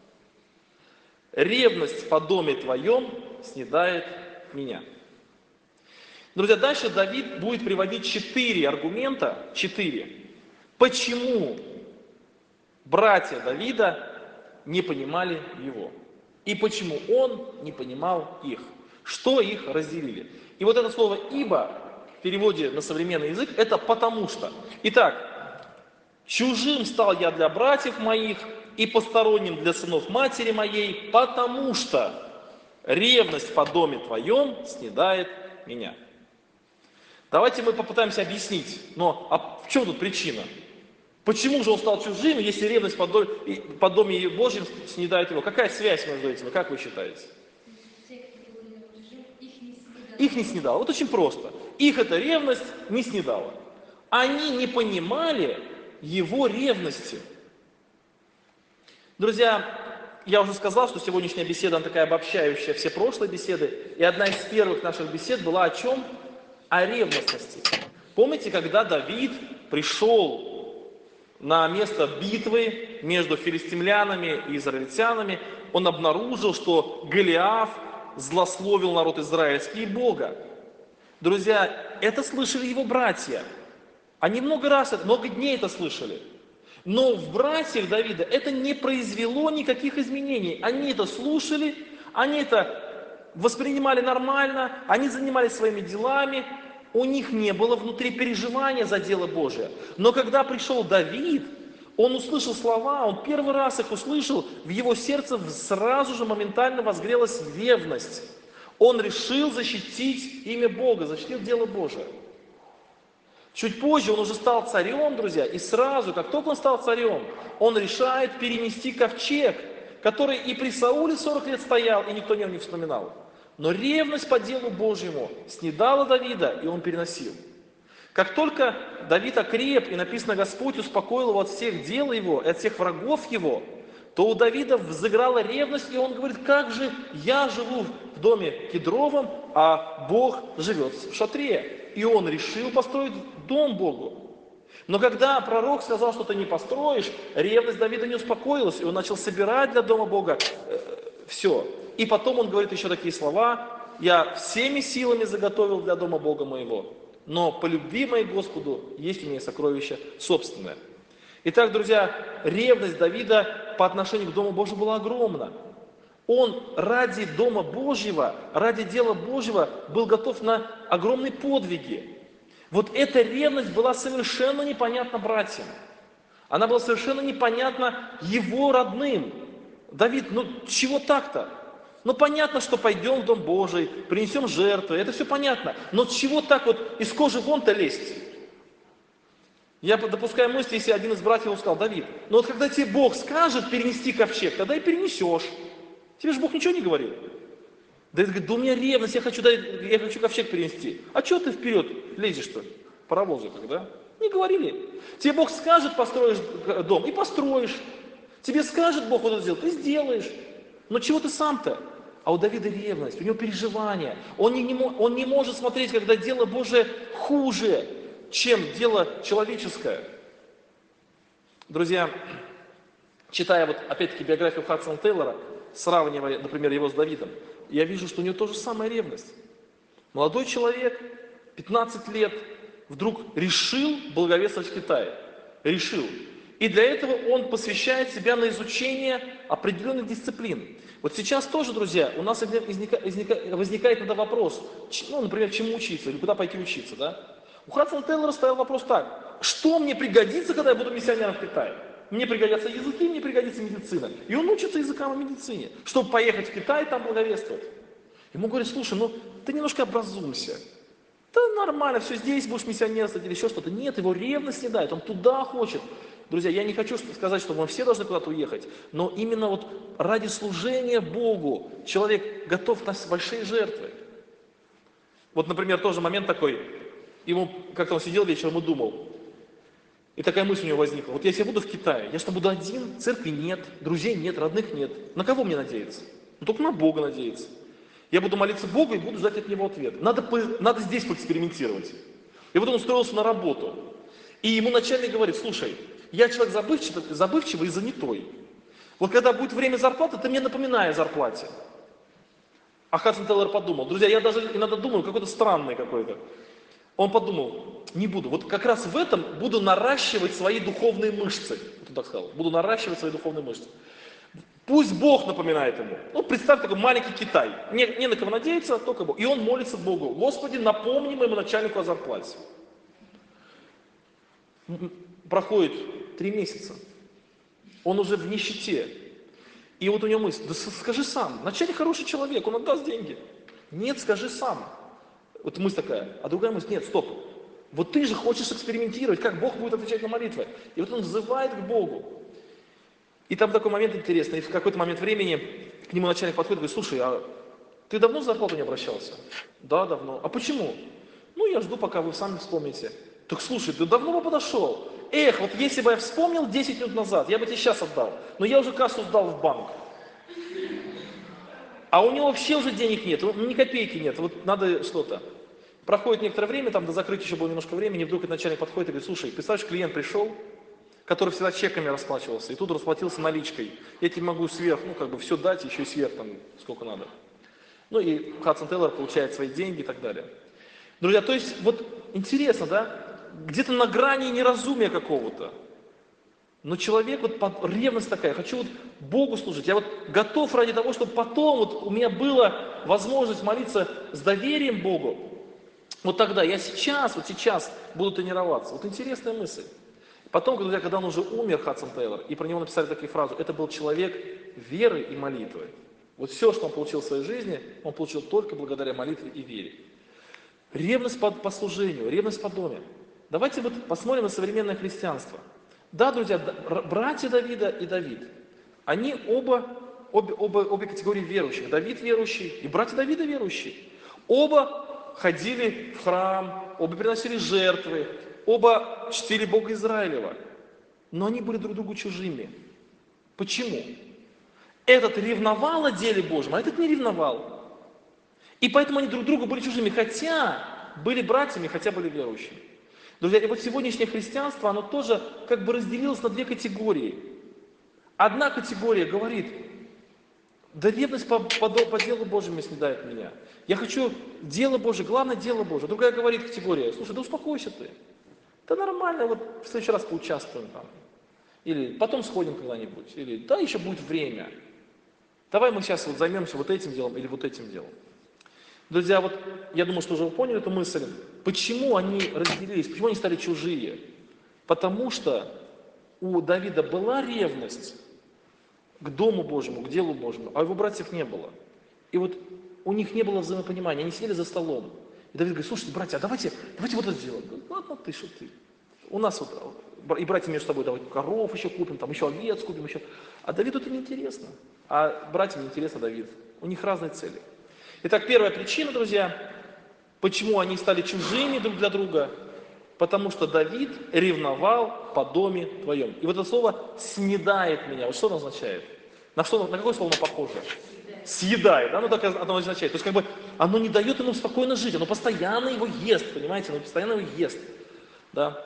A: ревность по доме твоем снедает меня. Друзья, дальше Давид будет приводить 4 аргумента, 4, почему братья Давида не понимали его. И почему он не понимал их. Что их разделили. И вот это слово «ибо» в переводе на современный язык, это «потому что». Итак, чужим стал я для братьев моих и посторонним для сынов матери моей, потому что ревность по доме твоем снедает меня. Давайте мы попытаемся объяснить, но а в чем тут причина? Почему же он стал чужим, если ревность по доме Божьим снедает его? Какая связь между этими, как вы считаете? Их не снедало. Вот очень просто. Их эта ревность не снедала. Они не понимали его ревности. Друзья, я уже сказал, что сегодняшняя беседа, она такая обобщающая все прошлые беседы. И одна из первых наших бесед была о чем? О ревностности. Помните, когда Давид пришел на место битвы между филистимлянами и израильтянами, он обнаружил, что Голиаф злословил народ израильский и Бога. Друзья, это слышали его братья. Они много дней это слышали. Но в братьях Давида это не произвело никаких изменений. Они это слушали, они это воспринимали нормально, они занимались своими делами, у них не было внутри переживания за дело Божие. Но когда пришел Давид, он услышал слова, он первый раз их услышал, в его сердце сразу же моментально возгрелась ревность. Он решил защитить имя Бога, защитил дело Божие. Чуть позже он уже стал царем, друзья, и сразу, как только он стал царем, он решает перенести ковчег, который и при Сауле 40 лет стоял, и никто о нем не вспоминал. Но ревность по делу Божьему снедала Давида, и он переносил. Как только Давид окреп, и написано, Господь успокоил его от всех дел его, и от всех врагов его, то у Давида взыграла ревность, и он говорит, как же я живу в доме кедровом, а Бог живет в шатре. И он решил построить дом Богу. Но когда пророк сказал, что ты не построишь, ревность Давида не успокоилась, и он начал собирать для дома Бога все. И потом он говорит еще такие слова, я всеми силами заготовил для дома Бога моего, но по любви моей Господу есть у меня сокровище собственное. Итак, друзья, ревность Давида по отношению к Дому Божьему была огромна. Он ради Дома Божьего, ради дела Божьего был готов на огромные подвиги. Вот эта ревность была совершенно непонятна братьям. Она была совершенно непонятна его родным. Давид, чего так-то? Понятно, что пойдем в Дом Божий, принесем жертвы, это все понятно. Но чего так вот из кожи вон-то лезть? Я допускаю мысль, если один из братьев сказал, Давид, когда тебе Бог скажет перенести ковчег, тогда и перенесешь. Тебе же Бог ничего не говорил. Давид говорит, у меня ревность, я хочу ковчег перенести. А что ты вперед лезешь-то? Паровозы когда? Не говорили. Тебе Бог скажет, построишь дом, и построишь. Тебе скажет Бог вот это сделать, ты сделаешь. Но чего ты сам-то? А у Давида ревность, у него переживания. Он не может смотреть, когда дело Божие хуже, чем дело человеческое. Друзья, читая опять-таки биографию Хадсона Тейлора, сравнивая, например, его с Давидом, я вижу, что у него тоже самая ревность. Молодой человек, 15 лет, вдруг решил благовествовать в Китае. Решил. И для этого он посвящает себя на изучение определенных дисциплин. Вот сейчас тоже, друзья, у нас возникает иногда вопрос, например, чему учиться или куда пойти учиться, да? У Хадсона Тейлора стоял вопрос так, что мне пригодится, когда я буду миссионером в Китае? Мне пригодятся языки, мне пригодится медицина. И он учится языкам и медицине, чтобы поехать в Китай и там благовествовать. Ему говорят, слушай, ты немножко образуйся. Да нормально, все здесь будешь миссионерствовать или еще что-то. Нет, его ревность не дает, он туда хочет. Друзья, я не хочу сказать, что мы все должны куда-то уехать, но именно ради служения Богу человек готов на большие жертвы. Например, тоже момент такой, как-то он сидел вечером и думал, и такая мысль у него возникла, если я буду в Китае, я что, буду один, церкви нет, друзей нет, родных нет, на кого мне надеяться? Только на Бога надеяться. Я буду молиться Богу и буду ждать от Него ответ. Надо здесь поэкспериментировать. И он устроился на работу. И ему начальник говорит, слушай, я человек забывчивый и занятой. Когда будет время зарплаты, ты мне напоминай о зарплате. А Хадсон Тейлор подумал, друзья, я даже иногда думаю, какой-то странный какой-то. Он подумал, не буду, как раз в этом буду наращивать свои духовные мышцы. Он так сказал, буду наращивать свои духовные мышцы. Пусть Бог напоминает ему. Представь такой маленький Китай. Не на кого надеяться, только Бог. И он молится Богу. Господи, напомни моему начальнику о зарплате. Проходит 3 месяца. Он уже в нищете. И у него мысль, да скажи сам. Начальник хороший человек, он отдаст деньги. Нет, скажи сам. Мысль такая. А другая мысль, нет, стоп. Ты же хочешь экспериментировать, как Бог будет отвечать на молитвы. И он взывает к Богу. И там такой момент интересный, и в какой-то момент времени к нему начальник подходит и говорит, слушай, а ты давно за зарплату не обращался? Да, давно. А почему? Я жду, пока вы сами вспомните. Так слушай, ты давно бы подошел. Эх, вот если бы я вспомнил 10 минут назад, я бы тебе сейчас отдал. Но я уже кассу сдал в банк. А у него вообще уже денег нет, ни копейки нет, вот надо что-то. Проходит некоторое время, там до закрытия еще было немножко времени, и вдруг этот начальник подходит и говорит: слушай, представляешь, клиент пришел, который всегда чеками расплачивался, и тут расплатился наличкой. Я тебе могу сверх, все дать, еще и сверх, там, сколько надо. Ну и Хадсон Тейлор получает свои деньги и так далее. Друзья, то есть, вот интересно, да, где-то на грани неразумия какого-то. Но человек, ревность такая, хочу вот Богу служить, я вот готов ради того, чтобы потом вот у меня была возможность молиться с доверием Богу. Вот тогда, я сейчас буду тренироваться. Вот интересная мысль. Потом, когда он уже умер, Хадсон Тейлор, и про него написали такие фразы: это был человек веры и молитвы. Вот все, что он получил в своей жизни, он получил только благодаря молитве и вере. Ревность по служению, ревность по доме. Давайте вот посмотрим на современное христианство. Да, друзья, братья Давида и Давид, они обе категории верующих. Давид верующий и братья Давида верующие. Оба ходили в храм, оба приносили жертвы, оба чтили Бога Израилева. Но они были друг другу чужими. Почему? Этот ревновал о деле Божьем, а этот не ревновал. И поэтому они друг другу были чужими, хотя были братьями, хотя были верующими. Друзья, и вот сегодняшнее христианство, оно тоже как бы разделилось на две категории. Одна категория говорит: да ревность по делу Божьему снедает меня. Я хочу дело Божие, главное дело Божие. Другая говорит категория: слушай, да успокойся ты. Да нормально, вот в следующий раз поучаствуем там. Или потом сходим когда-нибудь. Или да, еще будет время. Давай мы сейчас вот займемся вот этим делом или вот этим делом. Друзья, вот я думаю, что уже вы поняли эту мысль. Почему они разделились, почему они стали чужие? Потому что у Давида была ревность к Дому Божьему, к делу Божьему, а у его братьев не было. И вот у них не было взаимопонимания, они сидели за столом. И Давид говорит: слушайте, братья, а давайте вот это сделаем. Ладно, ты, что ты? У нас вот, и братья между собой, давай коров еще купим, там еще овец купим еще. А Давиду это неинтересно. А братьям неинтересно Давид. У них разные цели. Итак, первая причина, друзья, почему они стали чужими друг для друга: потому что Давид ревновал по доме твоем. И вот это слово «снедает меня», вот что оно означает? На какое слово оно похоже? Съедает, да? Ну так оно означает. То есть как бы оно не дает ему спокойно жить, оно постоянно его ест, понимаете? Оно постоянно его ест. Да?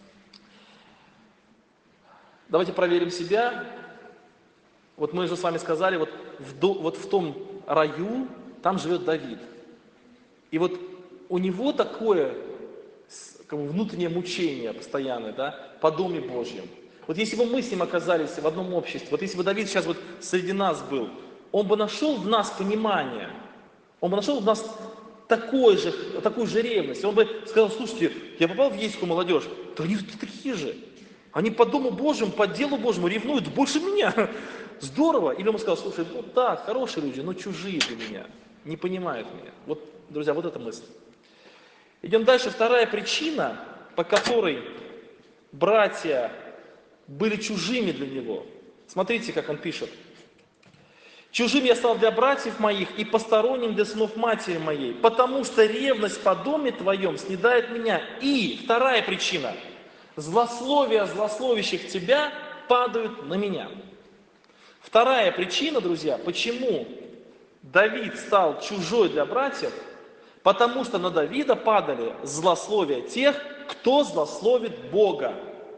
A: Давайте проверим себя. Вот мы же с вами сказали, вот в том раю, там живет Давид. И вот у него такое как бы внутреннее мучение постоянное, да, по Доме Божьем. Вот если бы мы с ним оказались в одном обществе, вот если бы Давид сейчас вот среди нас был, он бы нашел в нас понимание, он бы нашел в нас такую же ревность. Он бы сказал: слушайте, я попал в ейскую молодежь, да они такие же. Они по Дому Божьему, по делу Божьему ревнуют больше меня. Здорово. Или он бы сказал: слушай, ну да, хорошие люди, но чужие для меня, не понимают меня. Вот, друзья, вот эта мысль. Идем дальше. Вторая причина, по которой братья были чужими для него. Смотрите, как он пишет. «Чужим я стал для братьев моих и посторонним для сынов матери моей, потому что ревность по доме твоем снедает меня». И вторая причина. «Злословия злословящих тебя падают на меня». Вторая причина, друзья, почему Давид стал чужой для братьев, потому что на Давида падали злословия тех, кто злословит Бога.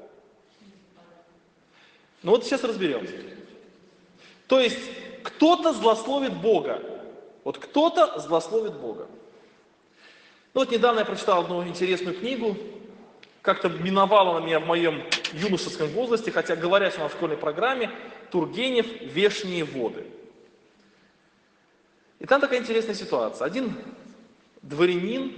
A: Ну вот сейчас разберемся. То есть кто-то злословит Бога. Вот кто-то злословит Бога. Ну вот недавно я прочитал одну интересную книгу, как-то миновала она меня в моем юношеском возрасте, хотя говорят, что она в школьной программе, Тургенев «Вешние воды». И там такая интересная ситуация. Один дворянин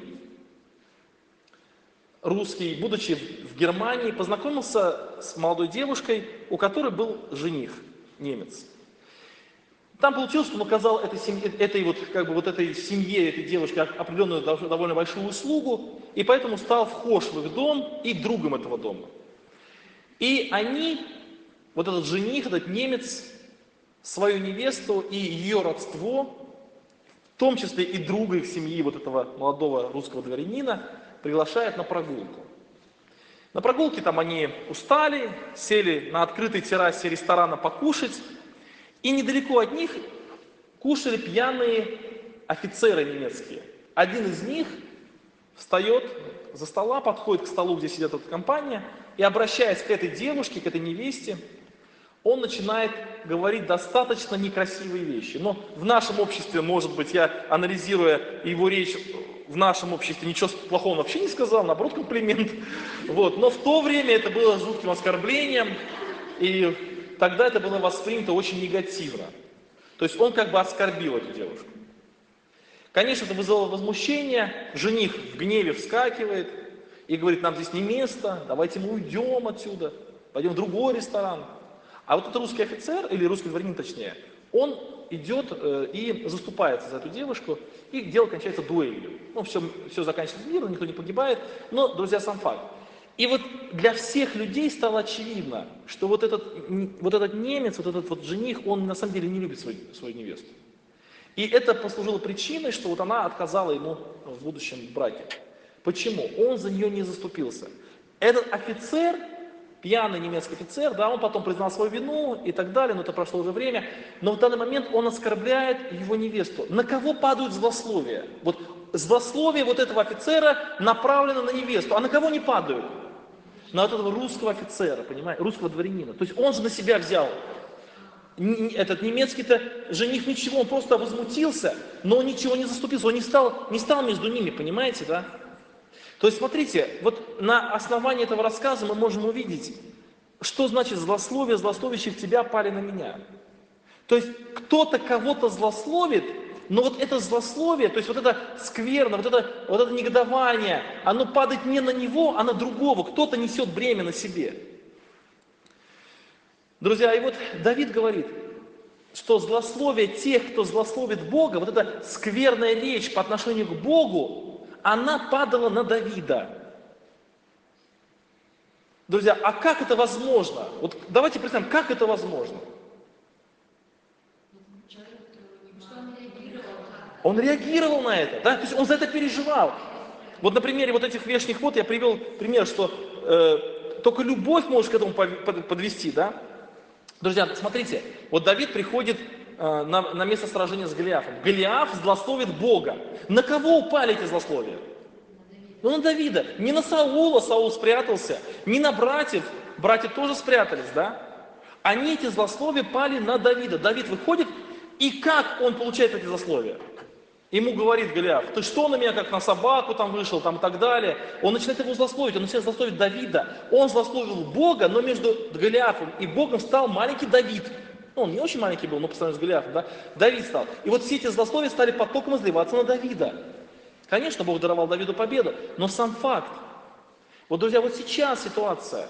A: русский, будучи в Германии, познакомился с молодой девушкой, у которой был жених, немец. Там получилось, что он оказал этой семье, этой девушке определенную довольно большую услугу, и поэтому стал вхож в их дом и другом этого дома. И они, вот этот жених, этот немец, свою невесту и ее родство, в том числе и друга их семьи, вот этого молодого русского дворянина, приглашает на прогулку. На прогулке там они устали, сели на открытой террасе ресторана покушать, и недалеко от них кушали пьяные офицеры немецкие. Один из них встает за стола, подходит к столу, где сидит эта компания, и, обращаясь к этой девушке, к этой невесте, он начинает говорить достаточно некрасивые вещи. Но в нашем обществе, может быть, я, анализируя его речь, в нашем обществе ничего плохого он вообще не сказал, наоборот, комплимент. Вот. Но в то время это было жутким оскорблением, и тогда это было воспринято очень негативно. То есть он как бы оскорбил эту девушку. Конечно, это вызвало возмущение, жених в гневе вскакивает и говорит: нам здесь не место, давайте мы уйдем отсюда, пойдем в другой ресторан. А вот этот русский офицер, или русский дворянин точнее, он идет и заступается за эту девушку, и дело кончается дуэлью. Ну, все заканчивается мирно, никто не погибает, но, друзья, сам факт. И вот для всех людей стало очевидно, что вот этот немец, вот этот вот жених, он на самом деле не любит свою невесту. И это послужило причиной, что вот она отказала ему в будущем браке. Почему? Он за нее не заступился. Этот офицер, пьяный немецкий офицер, да, он потом признал свою вину и так далее, но это прошло уже время. Но в данный момент он оскорбляет его невесту. На кого падают злословия? Вот злословие вот этого офицера направлено на невесту. А на кого не падают? На вот этого русского офицера, понимаете, русского дворянина. То есть он же на себя взял. Этот немецкий-то жених ничего, он просто возмутился, но он ничего не заступился, он не стал между ними, понимаете, да? То есть, смотрите, вот на основании этого рассказа мы можем увидеть, что значит злословие, злословящие в тебя пали на меня. То есть, кто-то кого-то злословит, но вот это злословие, то есть вот это скверно, вот это негодование, оно падает не на него, а на другого, кто-то несет бремя на себе. Друзья, и вот Давид говорит, что злословие тех, кто злословит Бога, вот эта скверная речь по отношению к Богу, она падала на Давида. Друзья, а как это возможно? Вот давайте представим, как это возможно?
B: Что он реагировал как-то.
A: Он реагировал на это, да? То есть он за это переживал. Вот на примере вот этих вешних вод я привел пример, что только любовь может к этому подвести, да? Друзья, смотрите, вот Давид приходит на место сражения с Голиафом. Голиаф злословит Бога. На кого упали эти злословия? Ну, на Давида. Не на Саула, Саул спрятался, не на братьев, братья тоже спрятались, да? Они, эти злословия, пали на Давида. Давид выходит, и как он получает эти злословия? Ему говорит Голиаф: ты что на меня, как на собаку там вышел, там и так далее. Он начинает его злословить, он начинает злословить Давида. Он злословил Бога, но между Голиафом и Богом стал маленький Давид. Ну, он не очень маленький был, но по сравнению с Голиафом, да? Давид стал. И вот все эти злословия стали потоком изливаться на Давида. Конечно, Бог даровал Давиду победу, но сам факт. Вот, друзья, вот сейчас ситуация.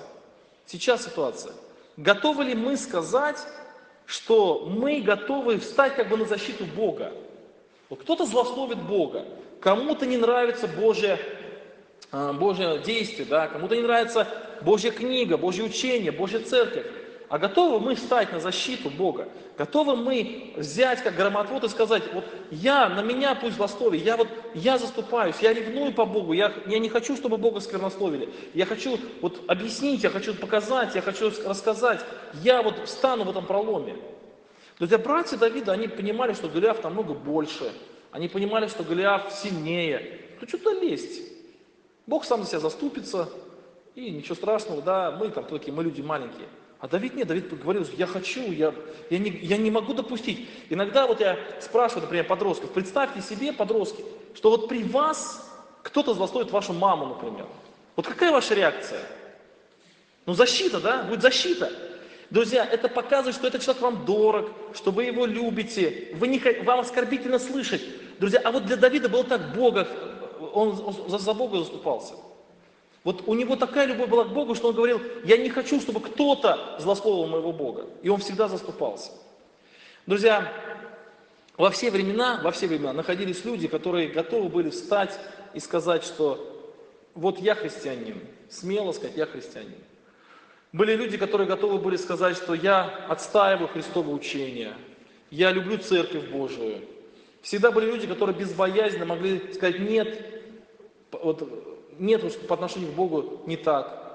A: Готовы ли мы сказать, что мы готовы встать как бы на защиту Бога? Вот кто-то злословит Бога, кому-то не нравится Божье действие, да? Кому-то не нравится Божья книга, Божье учение, Божья церковь. А готовы мы встать на защиту Бога? Готовы мы взять как громотвод и сказать: вот на меня пусть злословит, я заступаюсь, я ревную по Богу, я не хочу, чтобы Бога сквернословили. Я хочу вот объяснить, я хочу показать, я хочу рассказать. Я вот встану в этом проломе. Друзья, братья Давида, они понимали, что Голиаф намного больше. Они понимали, что Голиаф сильнее. Ну что туда лезть? Бог сам за себя заступится, и ничего страшного, да, мы люди маленькие. А Давид нет, Давид говорил: я хочу, я не могу допустить. Иногда вот я спрашиваю, например, подростков: представьте себе, подростки, что вот при вас кто-то злословит вашу маму, например. Вот какая ваша реакция? Ну защита, да? Будет защита. Друзья, это показывает, что этот человек вам дорог, что вы его любите, вам оскорбительно слышать. Друзья, а вот для Давида было так: он за Бога заступался. Вот у него такая любовь была к Богу, что он говорил: я не хочу, чтобы кто-то злословил моего Бога. И он всегда заступался. Друзья, во все времена находились люди, которые готовы были встать и сказать, что вот я христианин, смело сказать: я христианин. Были люди, которые готовы были сказать, что я отстаиваю Христово учение, я люблю Церковь Божию. Всегда были люди, которые безбоязненно могли сказать: нет, по отношению к Богу не так.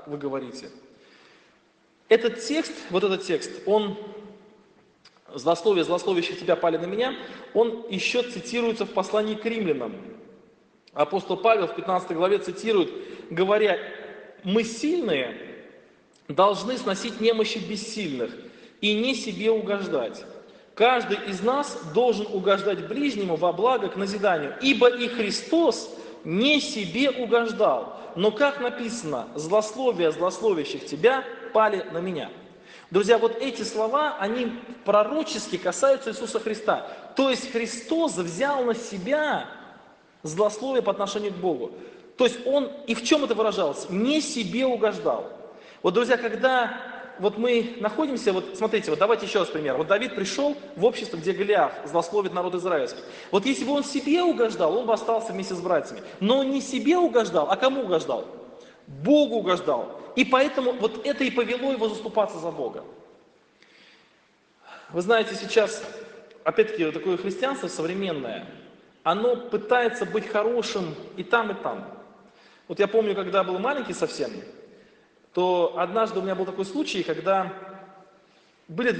A: вы говорите. Этот текст, вот этот текст, он, злословие злословящих тебя пали на меня, он еще цитируется в послании к римлянам. Апостол Павел в 15 главе цитирует, говоря, мы сильные должны сносить немощи бессильных и не себе угождать. Каждый из нас должен угождать ближнему во благо к назиданию, ибо и Христос не себе угождал, но, как написано, злословие злословящих тебя пали на меня. Друзья, вот эти слова, они пророчески касаются Иисуса Христа. То есть Христос взял на себя злословие по отношению к Богу. То есть Он, и в чем это выражалось? Не себе угождал. Вот, друзья, когда вот мы находимся, вот смотрите, вот давайте еще раз пример. Вот Давид пришел в общество, где Голиаф злословит народ израильский. Вот если бы он себе угождал, он бы остался вместе с братьями. Но он не себе угождал, а кому угождал? Богу угождал. И поэтому вот это и повело его заступаться за Бога. Вы знаете, сейчас, опять-таки, такое христианство современное, оно пытается быть хорошим и там, и там. Вот я помню, когда был маленький совсем, то однажды у меня был такой случай, когда были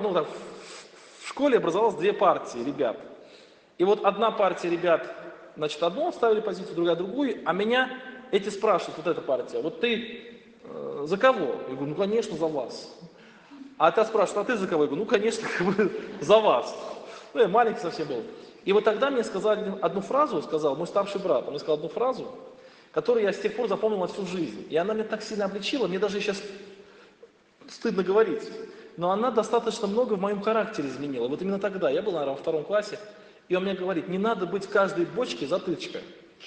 A: в школе образовалось две партии ребят. И вот одна партия ребят, значит, одну оставили позицию, другая другую, а меня эти спрашивают, вот эта партия, вот ты за кого? Я говорю, ну, конечно, за вас. А та спрашивает, а ты за кого? Я говорю, ну, конечно, за вас. Ну, я маленький совсем был. И вот тогда мне сказали одну фразу, сказал мой старший брат, он мне сказал одну фразу, которую я с тех пор запомнил на всю жизнь. И она меня так сильно обличила, мне даже сейчас стыдно говорить. Но она достаточно много в моем характере изменила. Вот именно тогда, я был, наверное, во 2 классе, и он мне говорит, не надо быть в каждой бочке затычка.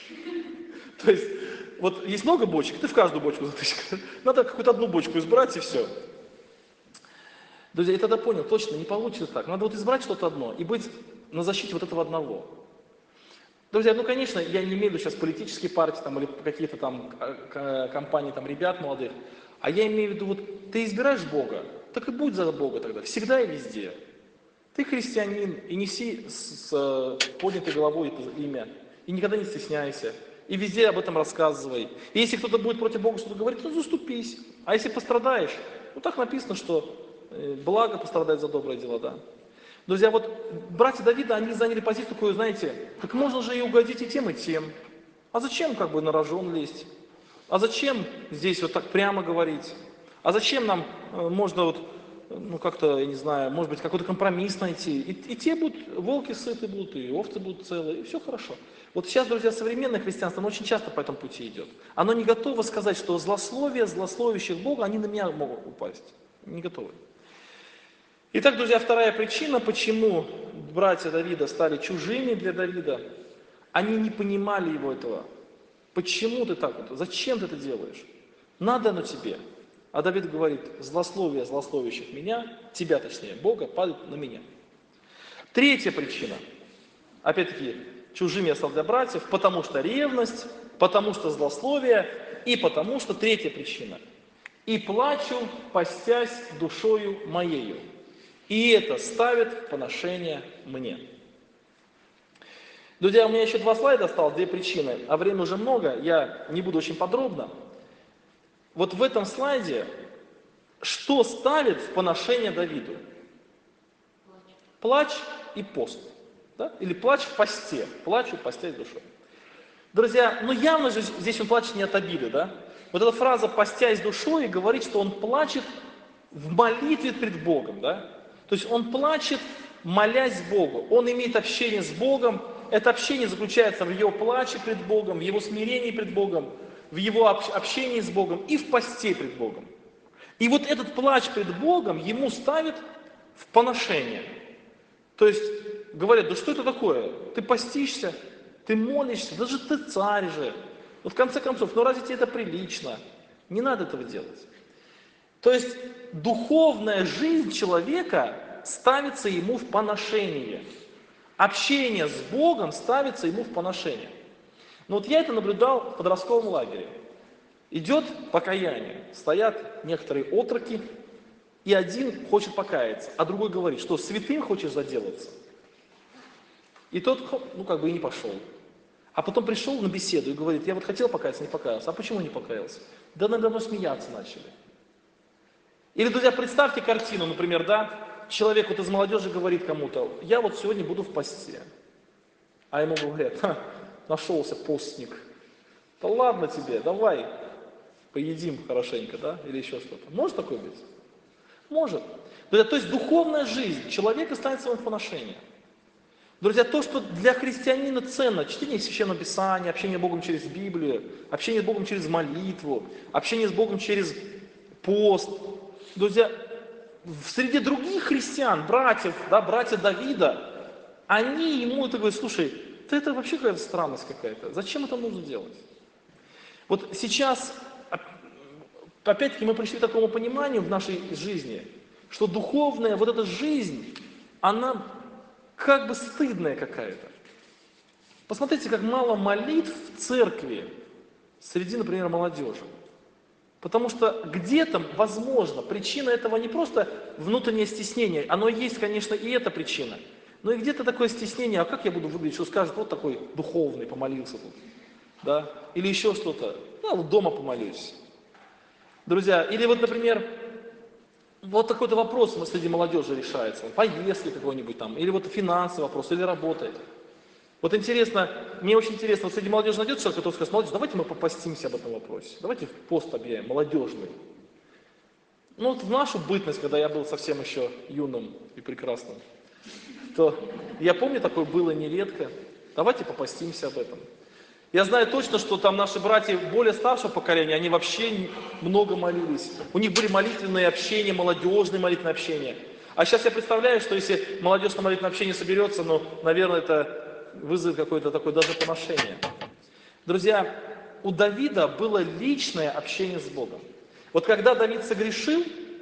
A: То есть, вот есть много бочек, ты в каждую бочку затычка. Надо какую-то одну бочку избрать и все. Друзья, я тогда понял, точно, не получится так. Надо вот избрать что-то одно и быть на защите вот этого одного. Друзья, ну, конечно, я не имею в виду сейчас политические партии там, или какие-то там компании там, ребят молодых, а я имею в виду, вот ты избираешь Бога, так и будь за Бога тогда, всегда и везде. Ты христианин, и неси с поднятой головой это имя, и никогда не стесняйся, и везде об этом рассказывай. И если кто-то будет против Бога что-то говорить, то заступись. А если пострадаешь, ну так написано, что благо пострадать за доброе дело, да. Друзья, вот братья Давида, они заняли позицию такую, знаете, так можно же и угодить и тем, и тем. А зачем как бы на рожон лезть? А зачем здесь вот так прямо говорить? А зачем нам можно вот, ну как-то, я не знаю, может быть, какой-то компромисс найти? И те будут, волки сыты будут, и овцы будут целые, и все хорошо. Вот сейчас, друзья, современное христианство, оно очень часто по этому пути идет. Оно не готово сказать, что злословие, злословящих Бога, они на меня могут упасть. Не готовы. Итак, друзья, вторая причина, почему братья Давида стали чужими для Давида, они не понимали его этого. Почему ты так вот? Зачем ты это делаешь? Надо оно тебе. А Давид говорит, злословие злословящих меня, тебя точнее, Бога, падает на меня. Третья причина. Опять-таки, чужими я стал для братьев, потому что ревность, потому что злословие и потому что третья причина. И плачу, постясь душою моею. И это ставит в поношение мне. Друзья, у меня еще 2 слайда осталось, 2 причины, а времени уже много, я не буду очень подробно. Вот в этом слайде, что ставит в поношение Давиду? Плач и пост. Да? Или плач в посте. Плачу, постясь душой. Друзья, ну явно же здесь он плачет не от обиды, да? Вот эта фраза «постясь душой» говорит, что он плачет в молитве пред Богом, да? То есть он плачет, молясь Богу. Он имеет общение с Богом. Это общение заключается в его плаче пред Богом, в его смирении пред Богом, в его общении с Богом и в посте пред Богом. И вот этот плач пред Богом ему ставит в поношение. То есть говорят, да что это такое? Ты постишься, ты молишься, даже ты царь же. Вот в конце концов, ну разве тебе это прилично? Не надо этого делать. То есть духовная жизнь человека ставится ему в поношение. Общение с Богом ставится ему в поношение. Но вот я это наблюдал в подростковом лагере. Идет покаяние, стоят некоторые отроки, и один хочет покаяться, а другой говорит, что святым хочешь заделаться. И тот, ну как бы и не пошел. А потом пришел на беседу и говорит, я вот хотел покаяться, не покаялся. А почему не покаялся? Да надо мной смеяться начали. Или, друзья, представьте картину, например, да, человек вот из молодежи говорит кому-то, я вот сегодня буду в посте. А ему говорят, нашелся постник. Да ладно тебе, давай, поедим хорошенько, да, или еще что-то. Может такое быть? Может. Друзья, то есть духовная жизнь человека станет своим поношением. Друзья, то, что для христианина ценно, чтение Священного Писания, общение с Богом через Библию, общение с Богом через молитву, общение с Богом через пост. Друзья, среди других христиан, братьев, да, братья Давида, они ему это говорят, слушай, это вообще какая-то странность какая-то, зачем это нужно делать? Вот сейчас, опять-таки, мы пришли к такому пониманию в нашей жизни, что духовная вот эта жизнь, она как бы стыдная какая-то. Посмотрите, как мало молитв в церкви среди, например, молодежи. Потому что где-то, возможно, причина этого не просто внутреннее стеснение, оно есть, конечно, и эта причина, но и где-то такое стеснение, а как я буду выглядеть, что скажет, вот такой духовный, помолился тут, да, или еще что-то, вот дома помолюсь. Друзья, или вот, например, вот такой-то вопрос среди молодежи решается, поездки какой-нибудь там, или вот финансовый вопрос, или работает. Вот интересно, мне очень интересно, вот среди молодежи найдется человек, который скажет, молодежь, давайте мы попастимся об этом вопросе, давайте пост объявим, молодежный. Ну вот в нашу бытность, когда я был совсем еще юным и прекрасным, то я помню, такое было нередко, давайте попастимся об этом. Я знаю точно, что там наши братья более старшего поколения, они вообще много молились. У них были молитвенные общения, молодежные молитвенные общения. А сейчас я представляю, что если молодежь на молитвенное общение соберется, ну, наверное, это вызовет какое-то такое даже поношение. Друзья, у Давида было личное общение с Богом. Вот когда Давид согрешил,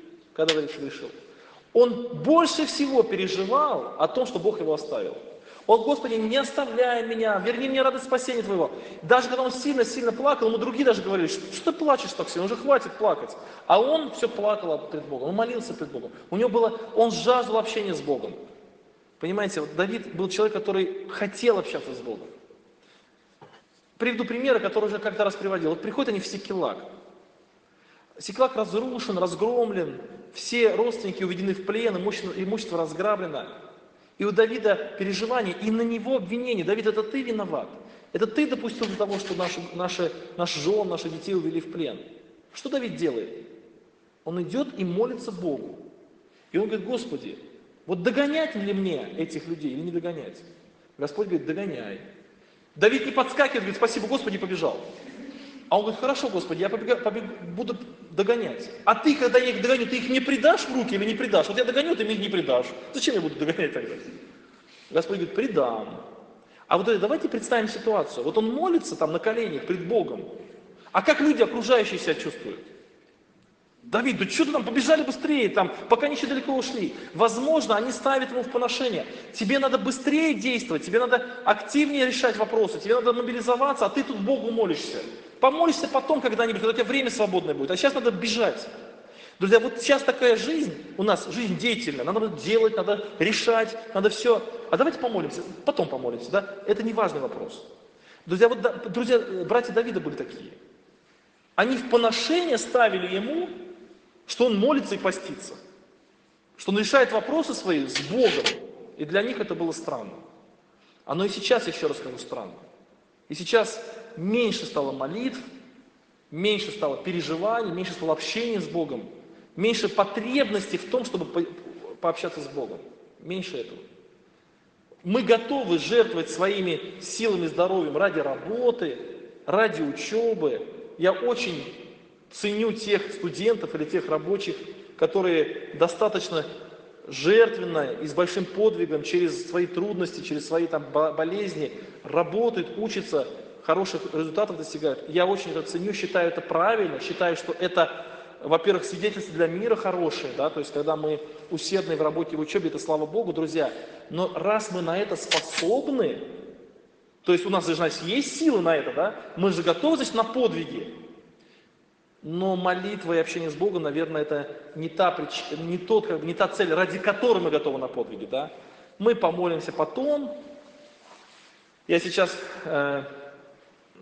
A: он больше всего переживал о том, что Бог его оставил. Он, Господи, не оставляй меня, верни мне радость спасения Твоего. Даже когда он сильно-сильно плакал, ему другие даже говорили, что ты плачешь так сильно, уже хватит плакать. А он все плакал пред Богом, он молился пред Богом. Он жаждал общения с Богом. Понимаете, вот Давид был человек, который хотел общаться с Богом. Приведу примеры, которые уже как-то раз приводил. Вот приходят они в Сикелаг. Сикелаг разрушен, разгромлен, все родственники уведены в плен, имущество разграблено. И у Давида переживания, и на него обвинение. Давид, это ты виноват. Это ты допустил до того, что наших жен, наших детей увели в плен. Что Давид делает? Он идет и молится Богу. И он говорит, Господи, вот догонять ли мне этих людей или не догонять? Господь говорит, догоняй. Давид не подскакивает, говорит, спасибо, Господи, побежал. А он говорит, хорошо, Господи, я буду догонять. А ты, когда я их догоню, ты их не предашь в руки или не предашь? Вот я догоню, ты мне их не предашь. Зачем я буду догонять тогда? Господь говорит, предам. А вот давайте представим ситуацию. Вот он молится там на коленях пред Богом. А как люди окружающие себя чувствуют? Давид, да что ты там, побежали быстрее, там, пока они еще далеко ушли. Возможно, они ставят ему в поношение. Тебе надо быстрее действовать, тебе надо активнее решать вопросы, тебе надо мобилизоваться, а ты тут Богу молишься. Помолишься потом когда-нибудь, когда у тебя время свободное будет, а сейчас надо бежать. Друзья, вот сейчас такая жизнь, у нас жизнь деятельная, надо делать, надо решать, надо все. А давайте помолимся, потом помолимся, да? Это не важный вопрос. Друзья, братья Давида были такие. Они в поношение ставили ему, что он молится и постится, что он решает вопросы свои с Богом. И для них это было странно. Оно и сейчас, еще раз скажу, странно. И сейчас меньше стало молитв, меньше стало переживаний, меньше стало общения с Богом, меньше потребности в том, чтобы пообщаться с Богом. Меньше этого. Мы готовы жертвовать своими силами, здоровьем ради работы, ради учебы. Я очень ценю тех студентов или тех рабочих, которые достаточно жертвенно и с большим подвигом через свои трудности, через свои там болезни работают, учатся, хороших результатов достигают. Я очень это ценю, считаю это правильно, считаю, что это, во-первых, свидетельство для мира хорошее, да, то есть когда мы усердны в работе, в учебе, это слава Богу, друзья. Но раз мы на это способны, то есть у нас же, значит, есть силы на это, да, мы же готовы, значит, на подвиги. Но молитва и общение с Богом, наверное, это не та цель, ради которой мы готовы на подвиги. Да? Мы помолимся потом. Я сейчас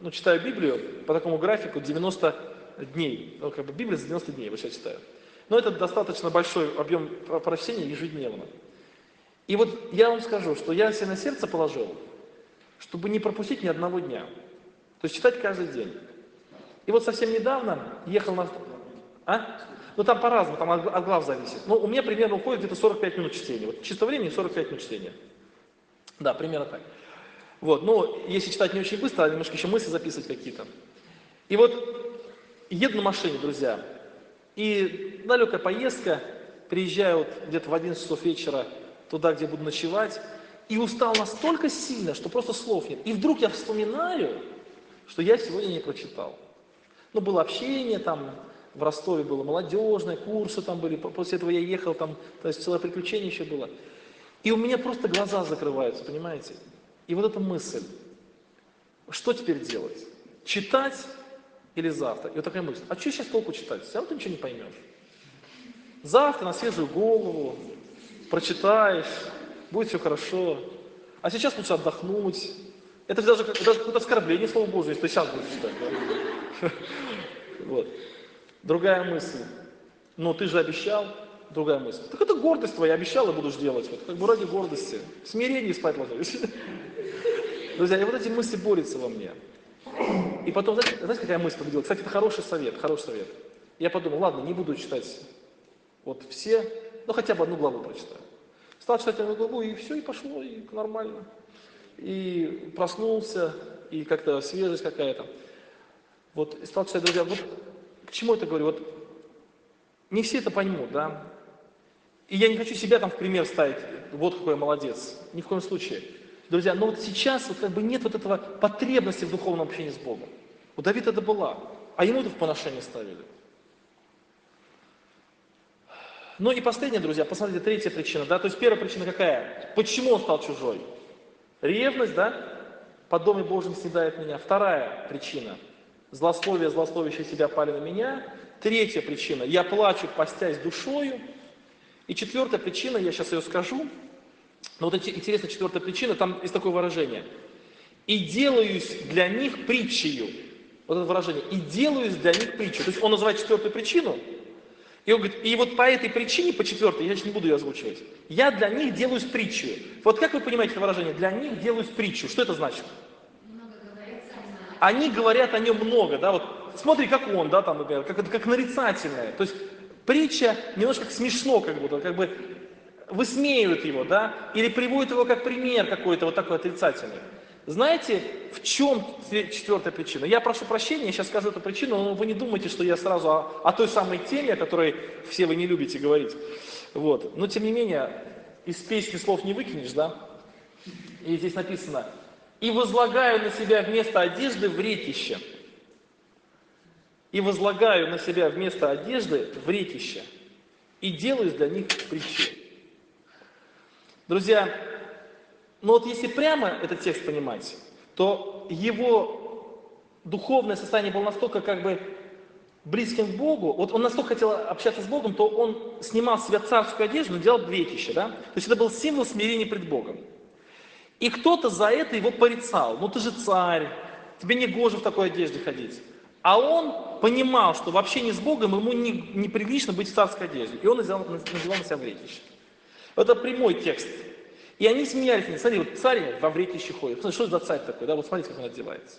A: ну, читаю Библию по такому графику 90 дней. Ну, как бы Библия за 90 дней, вот сейчас читаю. Но это достаточно большой объем прочтения ежедневно. И вот я вам скажу, что я себе на сердце положил, чтобы не пропустить ни одного дня. То есть читать каждый день. И вот совсем недавно ехал на... А? Ну там по-разному, там от глав зависит. Ну у меня примерно уходит где-то 45 минут чтения. Вот чисто времени 45 минут чтения. Да, примерно так. Вот, ну если читать не очень быстро, а немножко еще мысли записывать какие-то. И вот еду на машине, друзья, и далекая поездка, приезжаю вот где-то в 11 часов вечера туда, где буду ночевать, и устал настолько сильно, что просто слов нет. И вдруг я вспоминаю, что я сегодня не прочитал. Ну, было общение, там, в Ростове было молодежное, курсы там были, после этого я ехал, там, то есть целое приключение еще было. И у меня просто глаза закрываются, понимаете? И вот эта мысль, что теперь делать? Читать или завтра? И вот такая мысль, а что сейчас толку читать? Все равно ты ничего не поймешь. Завтра на свежую голову прочитаешь, будет все хорошо. А сейчас лучше отдохнуть. Это даже какое-то оскорбление Слова Божьего, если ты сейчас будешь читать. Да? Вот. Другая мысль. Ну, ты же обещал. Другая мысль. Так это гордость твоя, обещал и будешь делать. Вот, как бы ради гордости. Смирение спать ложись. Друзья, и вот эти мысли борются во мне. И потом, знаете, какая мысль победила? Кстати, это хороший совет, хороший совет. Я подумал, ладно, не буду читать вот все, ну хотя бы одну главу прочитаю. Стал читать одну главу, и все, и пошло, и нормально. И проснулся, и как-то свежесть какая-то. Вот, и стал читать, друзья, вот к чему это говорю? Вот не все это поймут, да? И я не хочу себя там в пример ставить, вот какой я молодец, ни в коем случае. Друзья, но вот сейчас вот как бы нет вот этого потребности в духовном общении с Богом. У Давида это была, а ему это в поношение ставили. Ну и последняя, друзья, посмотрите, третья причина, да, то есть первая причина какая? Почему он стал чужой? Ревность, да, под домом Божьим снедает меня. Вторая причина, злословие, злословящие себя пали на меня. Третья причина, я плачу, постясь душою. И четвертая причина, я сейчас ее скажу, но вот интересная четвертая причина, там есть такое выражение. И делаюсь для них притчею. Вот это выражение. И делаюсь для них притчей. То есть он называет четвертую причину, и он говорит, и вот по этой причине, по четвертой, я сейчас не буду ее озвучивать, я для них делаюсь притчей. Вот как вы понимаете это выражение? Для них делаюсь притчу. Что это значит?
B: Много говорится о нем.
A: Они говорят о нем много, да, вот смотри, как он, да, там, например, как нарицательное. То есть притча немножко смешно, как будто, как бы высмеивают его, да, или приводят его как пример какой-то вот такой отрицательный. Знаете, в чем четвертая причина? Я прошу прощения, я сейчас скажу эту причину, но вы не думайте, что я сразу о той самой теме, о которой все вы не любите говорить. Вот. Но тем не менее, из песни слов не выкинешь, да? И здесь написано, и возлагаю на себя вместо одежды вретище. И возлагаю на себя вместо одежды вретище. И делаю для них притчей. Друзья, но вот если прямо этот текст понимать, то его духовное состояние было настолько как бы близким к Богу, вот он настолько хотел общаться с Богом, то он снимал с себя царскую одежду, но делал вретище, да? То есть это был символ смирения пред Богом. И кто-то за это его порицал. Ну ты же царь, тебе не гоже в такой одежде ходить. А он понимал, что в общении с Богом ему неприлично быть в царской одежде. И он надевал на себя вретище. Это прямой текст. И они смеялись. Смотри, вот царь во вретище ходит. Что за царь такой? Да? Вот смотрите, как он одевается.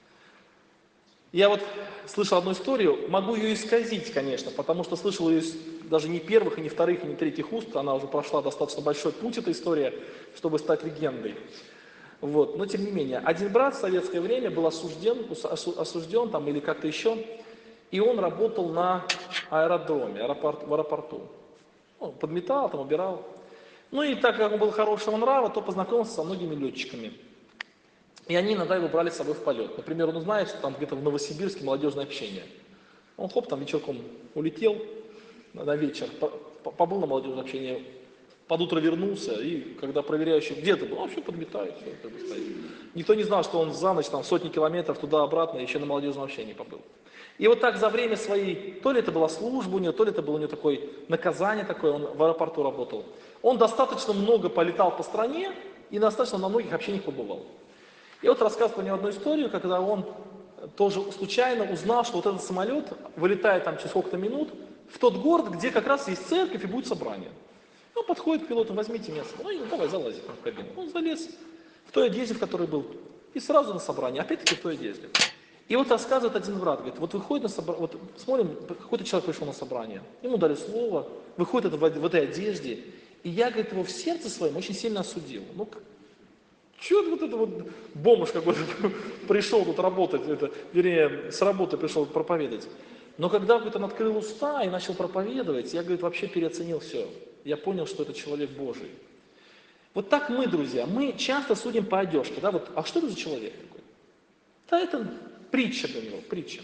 A: Я вот слышал одну историю, могу ее исказить, конечно, потому что слышал ее даже не первых, и не вторых, и не третьих уст. Она уже прошла достаточно большой путь, эта история, чтобы стать легендой. Вот. Но тем не менее, один брат в советское время был осужден там, или как-то еще, и он работал на аэродроме, в аэропорту. Ну, подметал, там, убирал. Ну и так как он был хорошего нрава, то познакомился со многими летчиками. И они иногда его брали с собой в полет. Например, он узнает, что там где-то в Новосибирске молодежное общение. Он хоп, там вечерком улетел на вечер, побыл на молодежном общении, под утро вернулся, и когда проверяющий, где ты был, вообще подметает, все, как бы стоит. Никто не знал, что он за ночь там сотни километров туда-обратно, еще на молодежном общении побыл. И вот так за время своей, то ли это была служба у него, то ли это было у него такое наказание такое, он в аэропорту работал. Он достаточно много полетал по стране и достаточно на многих общениях побывал. И вот рассказывал про него одну историю, когда он тоже случайно узнал, что вот этот самолет вылетает там через сколько-то минут в тот город, где как раз есть церковь и будет собрание. Он подходит к пилоту: возьмите место. Ну и давай, залази в кабину. Он залез в той одежде, в которой был, и сразу на собрание, опять-таки в той одежде. И вот рассказывает один брат, говорит, вот выходит на собрание, вот смотрим, какой-то человек пришел на собрание, ему дали слово, выходит в этой одежде, и я, говорит, его в сердце своем очень сильно осудил. Ну, чего вот это вот бомж какой-то пришел тут работать, вернее, с работы пришел проповедовать. Но когда, говорит, он открыл уста и начал проповедовать, я, говорит, вообще переоценил все. Я понял, что это человек Божий. Вот так мы, друзья, мы часто судим по одежке, да, вот, а что это за человек такой? Да, это притча для него, притча.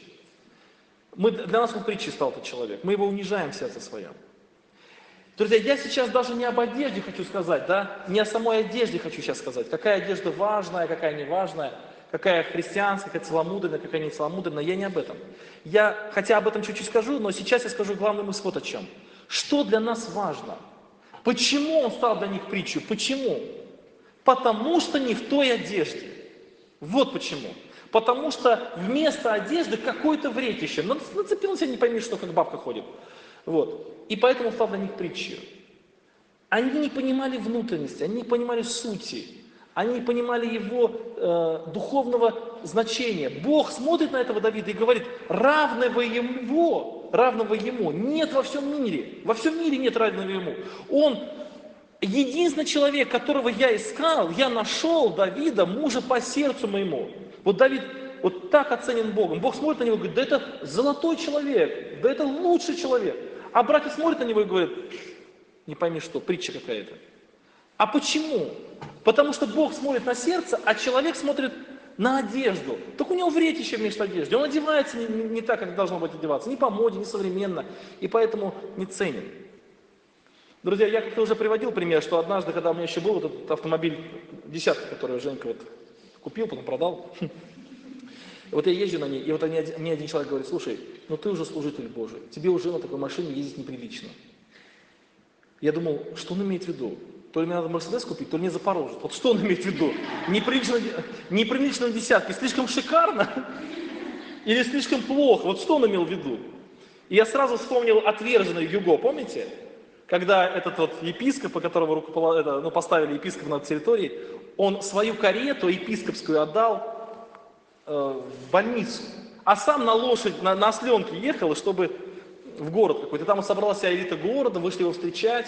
A: Для нас он притчей стал этот человек, мы его унижаем в сердце своем. Друзья, я сейчас даже не об одежде хочу сказать, да, не о самой одежде хочу сейчас сказать, какая одежда важная, какая не важная, какая христианская, какая целомудренная, какая не целомудренная, я не об этом. Я хотя об этом чуть-чуть скажу, но сейчас я скажу главную мысль вот о чем. Что для нас важно? Почему он стал для них притчей? Почему? Потому что не в той одежде. Вот почему. Потому что вместо одежды какое-то вретище. Нацепил на себя, не пойми, что как бабка ходит. Вот. И поэтому стал для них притчей. Они не понимали внутренности, они не понимали сути, они не понимали его духовного значения. Бог смотрит на этого Давида и говорит, равного ему нет во всем мире. Во всем мире нет равного ему. Он единственный человек, которого я искал, я нашел Давида, мужа по сердцу моему. Вот Давид вот так оценен Богом. Бог смотрит на него и говорит, да это золотой человек, да это лучший человек. А братья смотрят на него и говорят, не пойми что, притча какая-то. А почему? Потому что Бог смотрит на сердце, а человек смотрит на одежду. Так у него вретище вместо одежды. Он одевается не так, как должно быть одеваться. Не по моде, не современно. И поэтому не ценен. Друзья, я как-то уже приводил пример, что однажды, когда у меня еще был вот этот автомобиль десятка, который Женька вот купил, потом продал. Вот я езжу на ней, и вот мне один человек говорит, слушай, ну ты уже служитель Божий, тебе уже на такой машине ездить неприлично. Я думал, что он имеет в виду? То ли мне надо Мерседес купить, то ли мне Запорожец. Вот что он имеет в виду? Неприлично на десятке, слишком шикарно или слишком плохо? Вот что он имел в виду? И я сразу вспомнил отверженный Юго, помните? Когда этот вот епископ, которого поставили епископом на территории, он свою карету епископскую отдал в больницу, а сам на лошадь, на осленке ехал, чтобы в город какой-то. Там собралась вся элита города, вышли его встречать,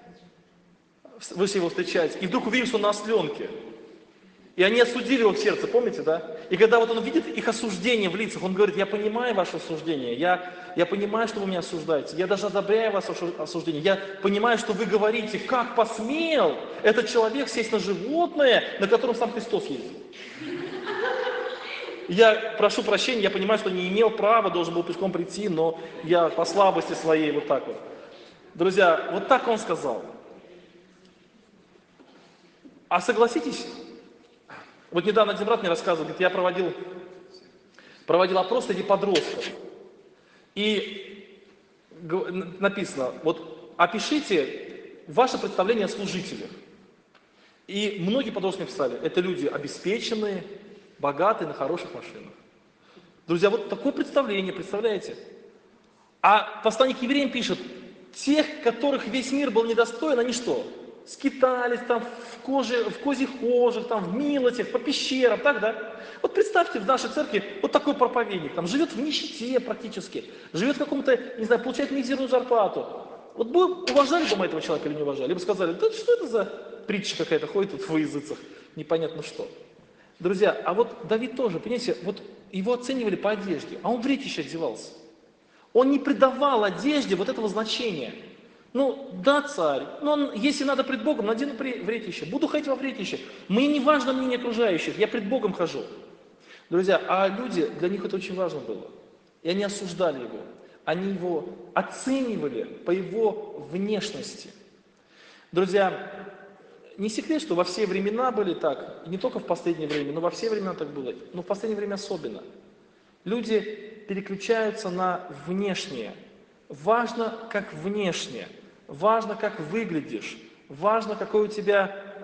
A: и вдруг увидели, что он на осленке. И они осудили его в сердце, помните, да? И когда вот он видит их осуждение в лицах, он говорит, я понимаю ваше осуждение, я понимаю, что вы меня осуждаете, я даже одобряю ваше осуждение, я понимаю, что вы говорите, как посмел этот человек сесть на животное, на котором сам Христос ездил. Я прошу прощения, я понимаю, что не имел права, должен был пешком прийти, но я по слабости своей вот так вот. Друзья, вот так он сказал. А согласитесь, вот недавно один брат мне рассказывал, говорит, я проводил опрос среди подростков. И написано, вот опишите ваше представление о служителях. И многие подростки написали, это люди обеспеченные, богатые, на хороших машинах. Друзья, вот такое представление, представляете? А посланник к евреям пишет, тех, которых весь мир был недостоин, они что? Скитались там в козьих кожах, там в милотях, по пещерам, так, да? Вот представьте, в нашей церкви вот такой проповедник, там живет в нищете практически, живет в каком-то, не знаю, получает мизерную зарплату. Вот бы уважали бы мы этого человека или не уважали? Либо сказали, да что это за притча какая-то ходит тут в языцах, непонятно что. Друзья, а вот Давид тоже, понимаете, вот его оценивали по одежде, а он в вретище одевался. Он не придавал одежде вот этого значения. Ну, да, царь, но если надо пред Богом, надену вретище, буду ходить во вретище. Мне не важно мнение окружающих, я пред Богом хожу. Друзья, а люди, для них это очень важно было. И они осуждали его, они его оценивали по его внешности. Друзья, не секрет, что во все времена были так, и не только в последнее время, но во все времена так было, но в последнее время особенно. Люди переключаются на внешнее. Важно, как внешне, важно, как выглядишь, важно, какой у тебя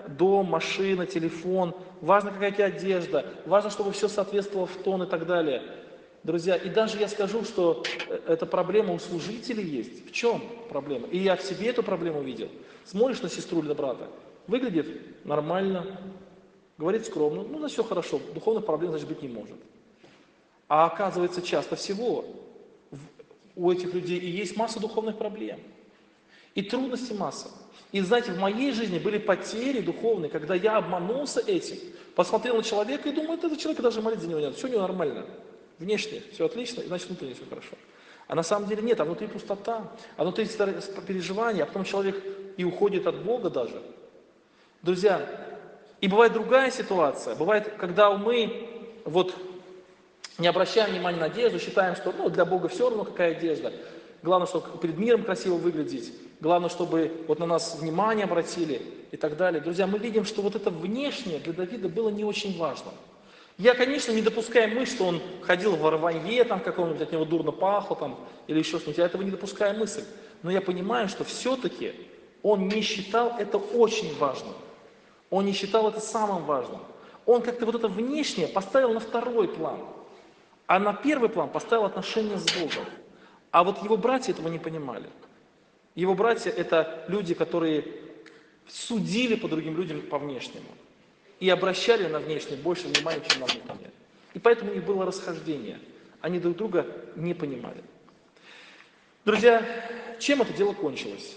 A: дом, машина, телефон, важно, какая у тебя одежда, важно, чтобы все соответствовало в тон и так далее. Друзья, и даже я скажу, что эта проблема у служителей есть. В чем проблема? И я в себе эту проблему видел. Смотришь на сестру или на брата, выглядит нормально, говорит скромно, ну, на все хорошо, духовных проблем, значит, быть не может. А оказывается, часто всего у этих людей и есть масса духовных проблем. И трудностей масса. И знаете, в моей жизни были потери духовные, когда я обманулся этим, посмотрел на человека и думаю, этот человек даже молиться за него не надо, все у него нормально. Внешне все отлично, значит внутренне все хорошо. А на самом деле нет, а внутри пустота, а внутри переживания, а потом человек и уходит от Бога даже. Друзья, и бывает другая ситуация, бывает, когда мы вот не обращаем внимания на одежду, считаем, что для Бога все равно какая одежда. Главное, чтобы перед миром красиво выглядеть, главное, чтобы вот на нас внимание обратили и так далее. Друзья, мы видим, что вот это внешнее для Давида было не очень важно. Я, конечно, не допускаю мысль, что он ходил в рванье, там каком-нибудь, от него дурно пахло, там, или еще что-нибудь. Я этого не допускаю мысль. Но я понимаю, что все-таки он не считал это очень важным. Он не считал это самым важным. Он как-то вот это внешнее поставил на второй план. А на первый план поставил отношения с Богом. А вот его братья этого не понимали. Его братья – это люди, которые судили по другим людям по внешнему. И обращали на внешнее больше внимания, чем на внутреннее. И поэтому у них было расхождение. Они друг друга не понимали. Друзья, чем это дело кончилось?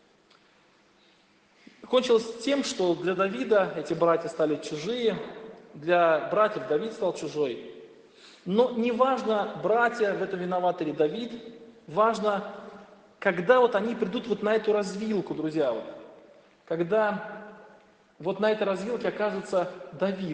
A: Кончилось тем, что для Давида эти братья стали чужие, для братьев Давид стал чужой. Но не важно, братья в этом виноваты или Давид, важно, когда вот они придут вот на эту развилку, друзья, вот, когда вот на этой развилке окажется Давид.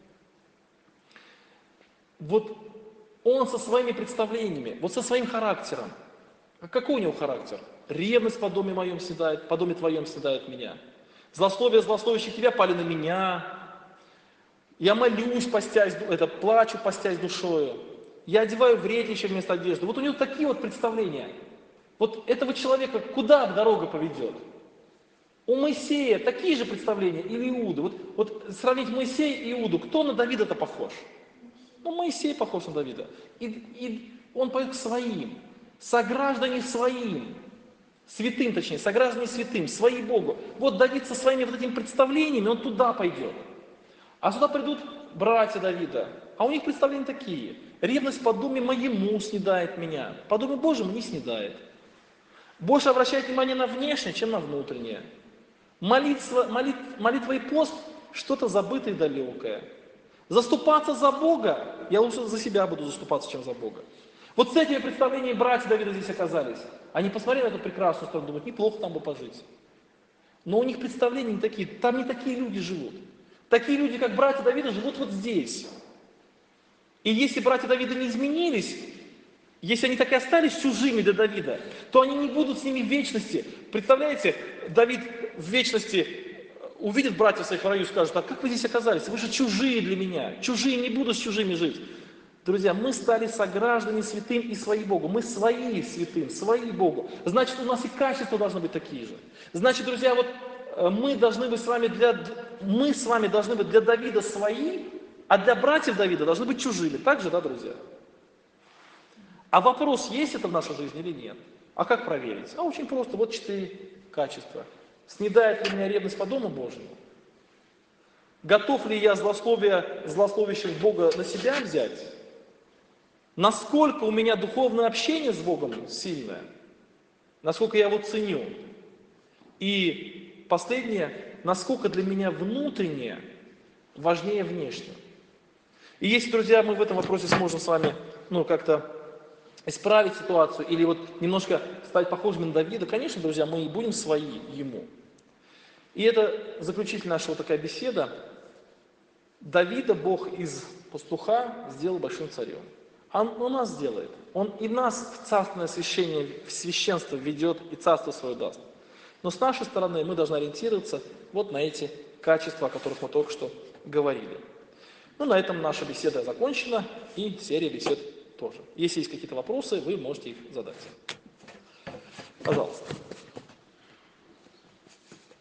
A: Вот он со своими представлениями, вот со своим характером. Какой у него характер? Ревность по доме моем седает, по доме твоем седает меня. Злословие злословящих тебя пали на меня. Я молюсь, плачу, постясь душою. Я одеваю вредниче вместо одежды. Вот у него такие вот представления. Вот этого человека куда дорога поведет? У Моисея такие же представления или Иуды? Вот сравнить Моисея и Иуду, кто на Давида-то похож? Ну, Моисей похож на Давида. И он поет к своим, сограждане своим, святым точнее, сограждане святым, свои Богу. Вот Давид со своими вот этими представлениями, он туда пойдет. А сюда придут братья Давида, а у них представления такие. Ревность по доме моему снедает меня, по дому Божьему не снедает. Больше обращает внимание на внешнее, чем на внутреннее. Молитва и пост – что-то забытое и далекое. Заступаться за Бога, я лучше за себя буду заступаться, чем за Бога. Вот с этими представлениями братья Давида здесь оказались. Они посмотрели на эту прекрасную страну, думают, неплохо там бы пожить. Но у них представления не такие, там не такие люди живут. Такие люди, как братья Давида, живут вот здесь. И если братья Давида не изменились, если они так и остались чужими для Давида, то они не будут с ними в вечности. Представляете, Давид в вечности увидит братьев своих в раю и скажет, а как вы здесь оказались? Вы же чужие для меня. Чужие, не буду с чужими жить. Друзья, мы стали сограждане святым и свои Богу. Мы свои святым, свои Богу. Значит, у нас и качества должны быть такие же. Значит, друзья, вот мы с вами должны быть для Давида свои, а для братьев Давида должны быть чужими. Так же, да, друзья? А вопрос, есть это в нашей жизни или нет? А как проверить? А очень просто, вот 4 качества. Снедает ли меня ревность по дому Божьему? Готов ли я злословящих Бога на себя взять? Насколько у меня духовное общение с Богом сильное? Насколько я его ценю? И последнее, насколько для меня внутреннее важнее внешнего? И если, друзья, мы в этом вопросе сможем с вами, как-то исправить ситуацию или вот немножко стать похожими на Давида, конечно, друзья, мы и будем свои ему. И это заключительная наша вот такая беседа. Давида Бог из пастуха сделал большим царем. Он нас сделает. Он и нас в царственное освящение, в священство ведет и царство свое даст. Но с нашей стороны мы должны ориентироваться вот на эти качества, о которых мы только что говорили. На этом наша беседа закончена и серия бесед тоже. Если есть какие-то вопросы, вы можете их задать. Пожалуйста.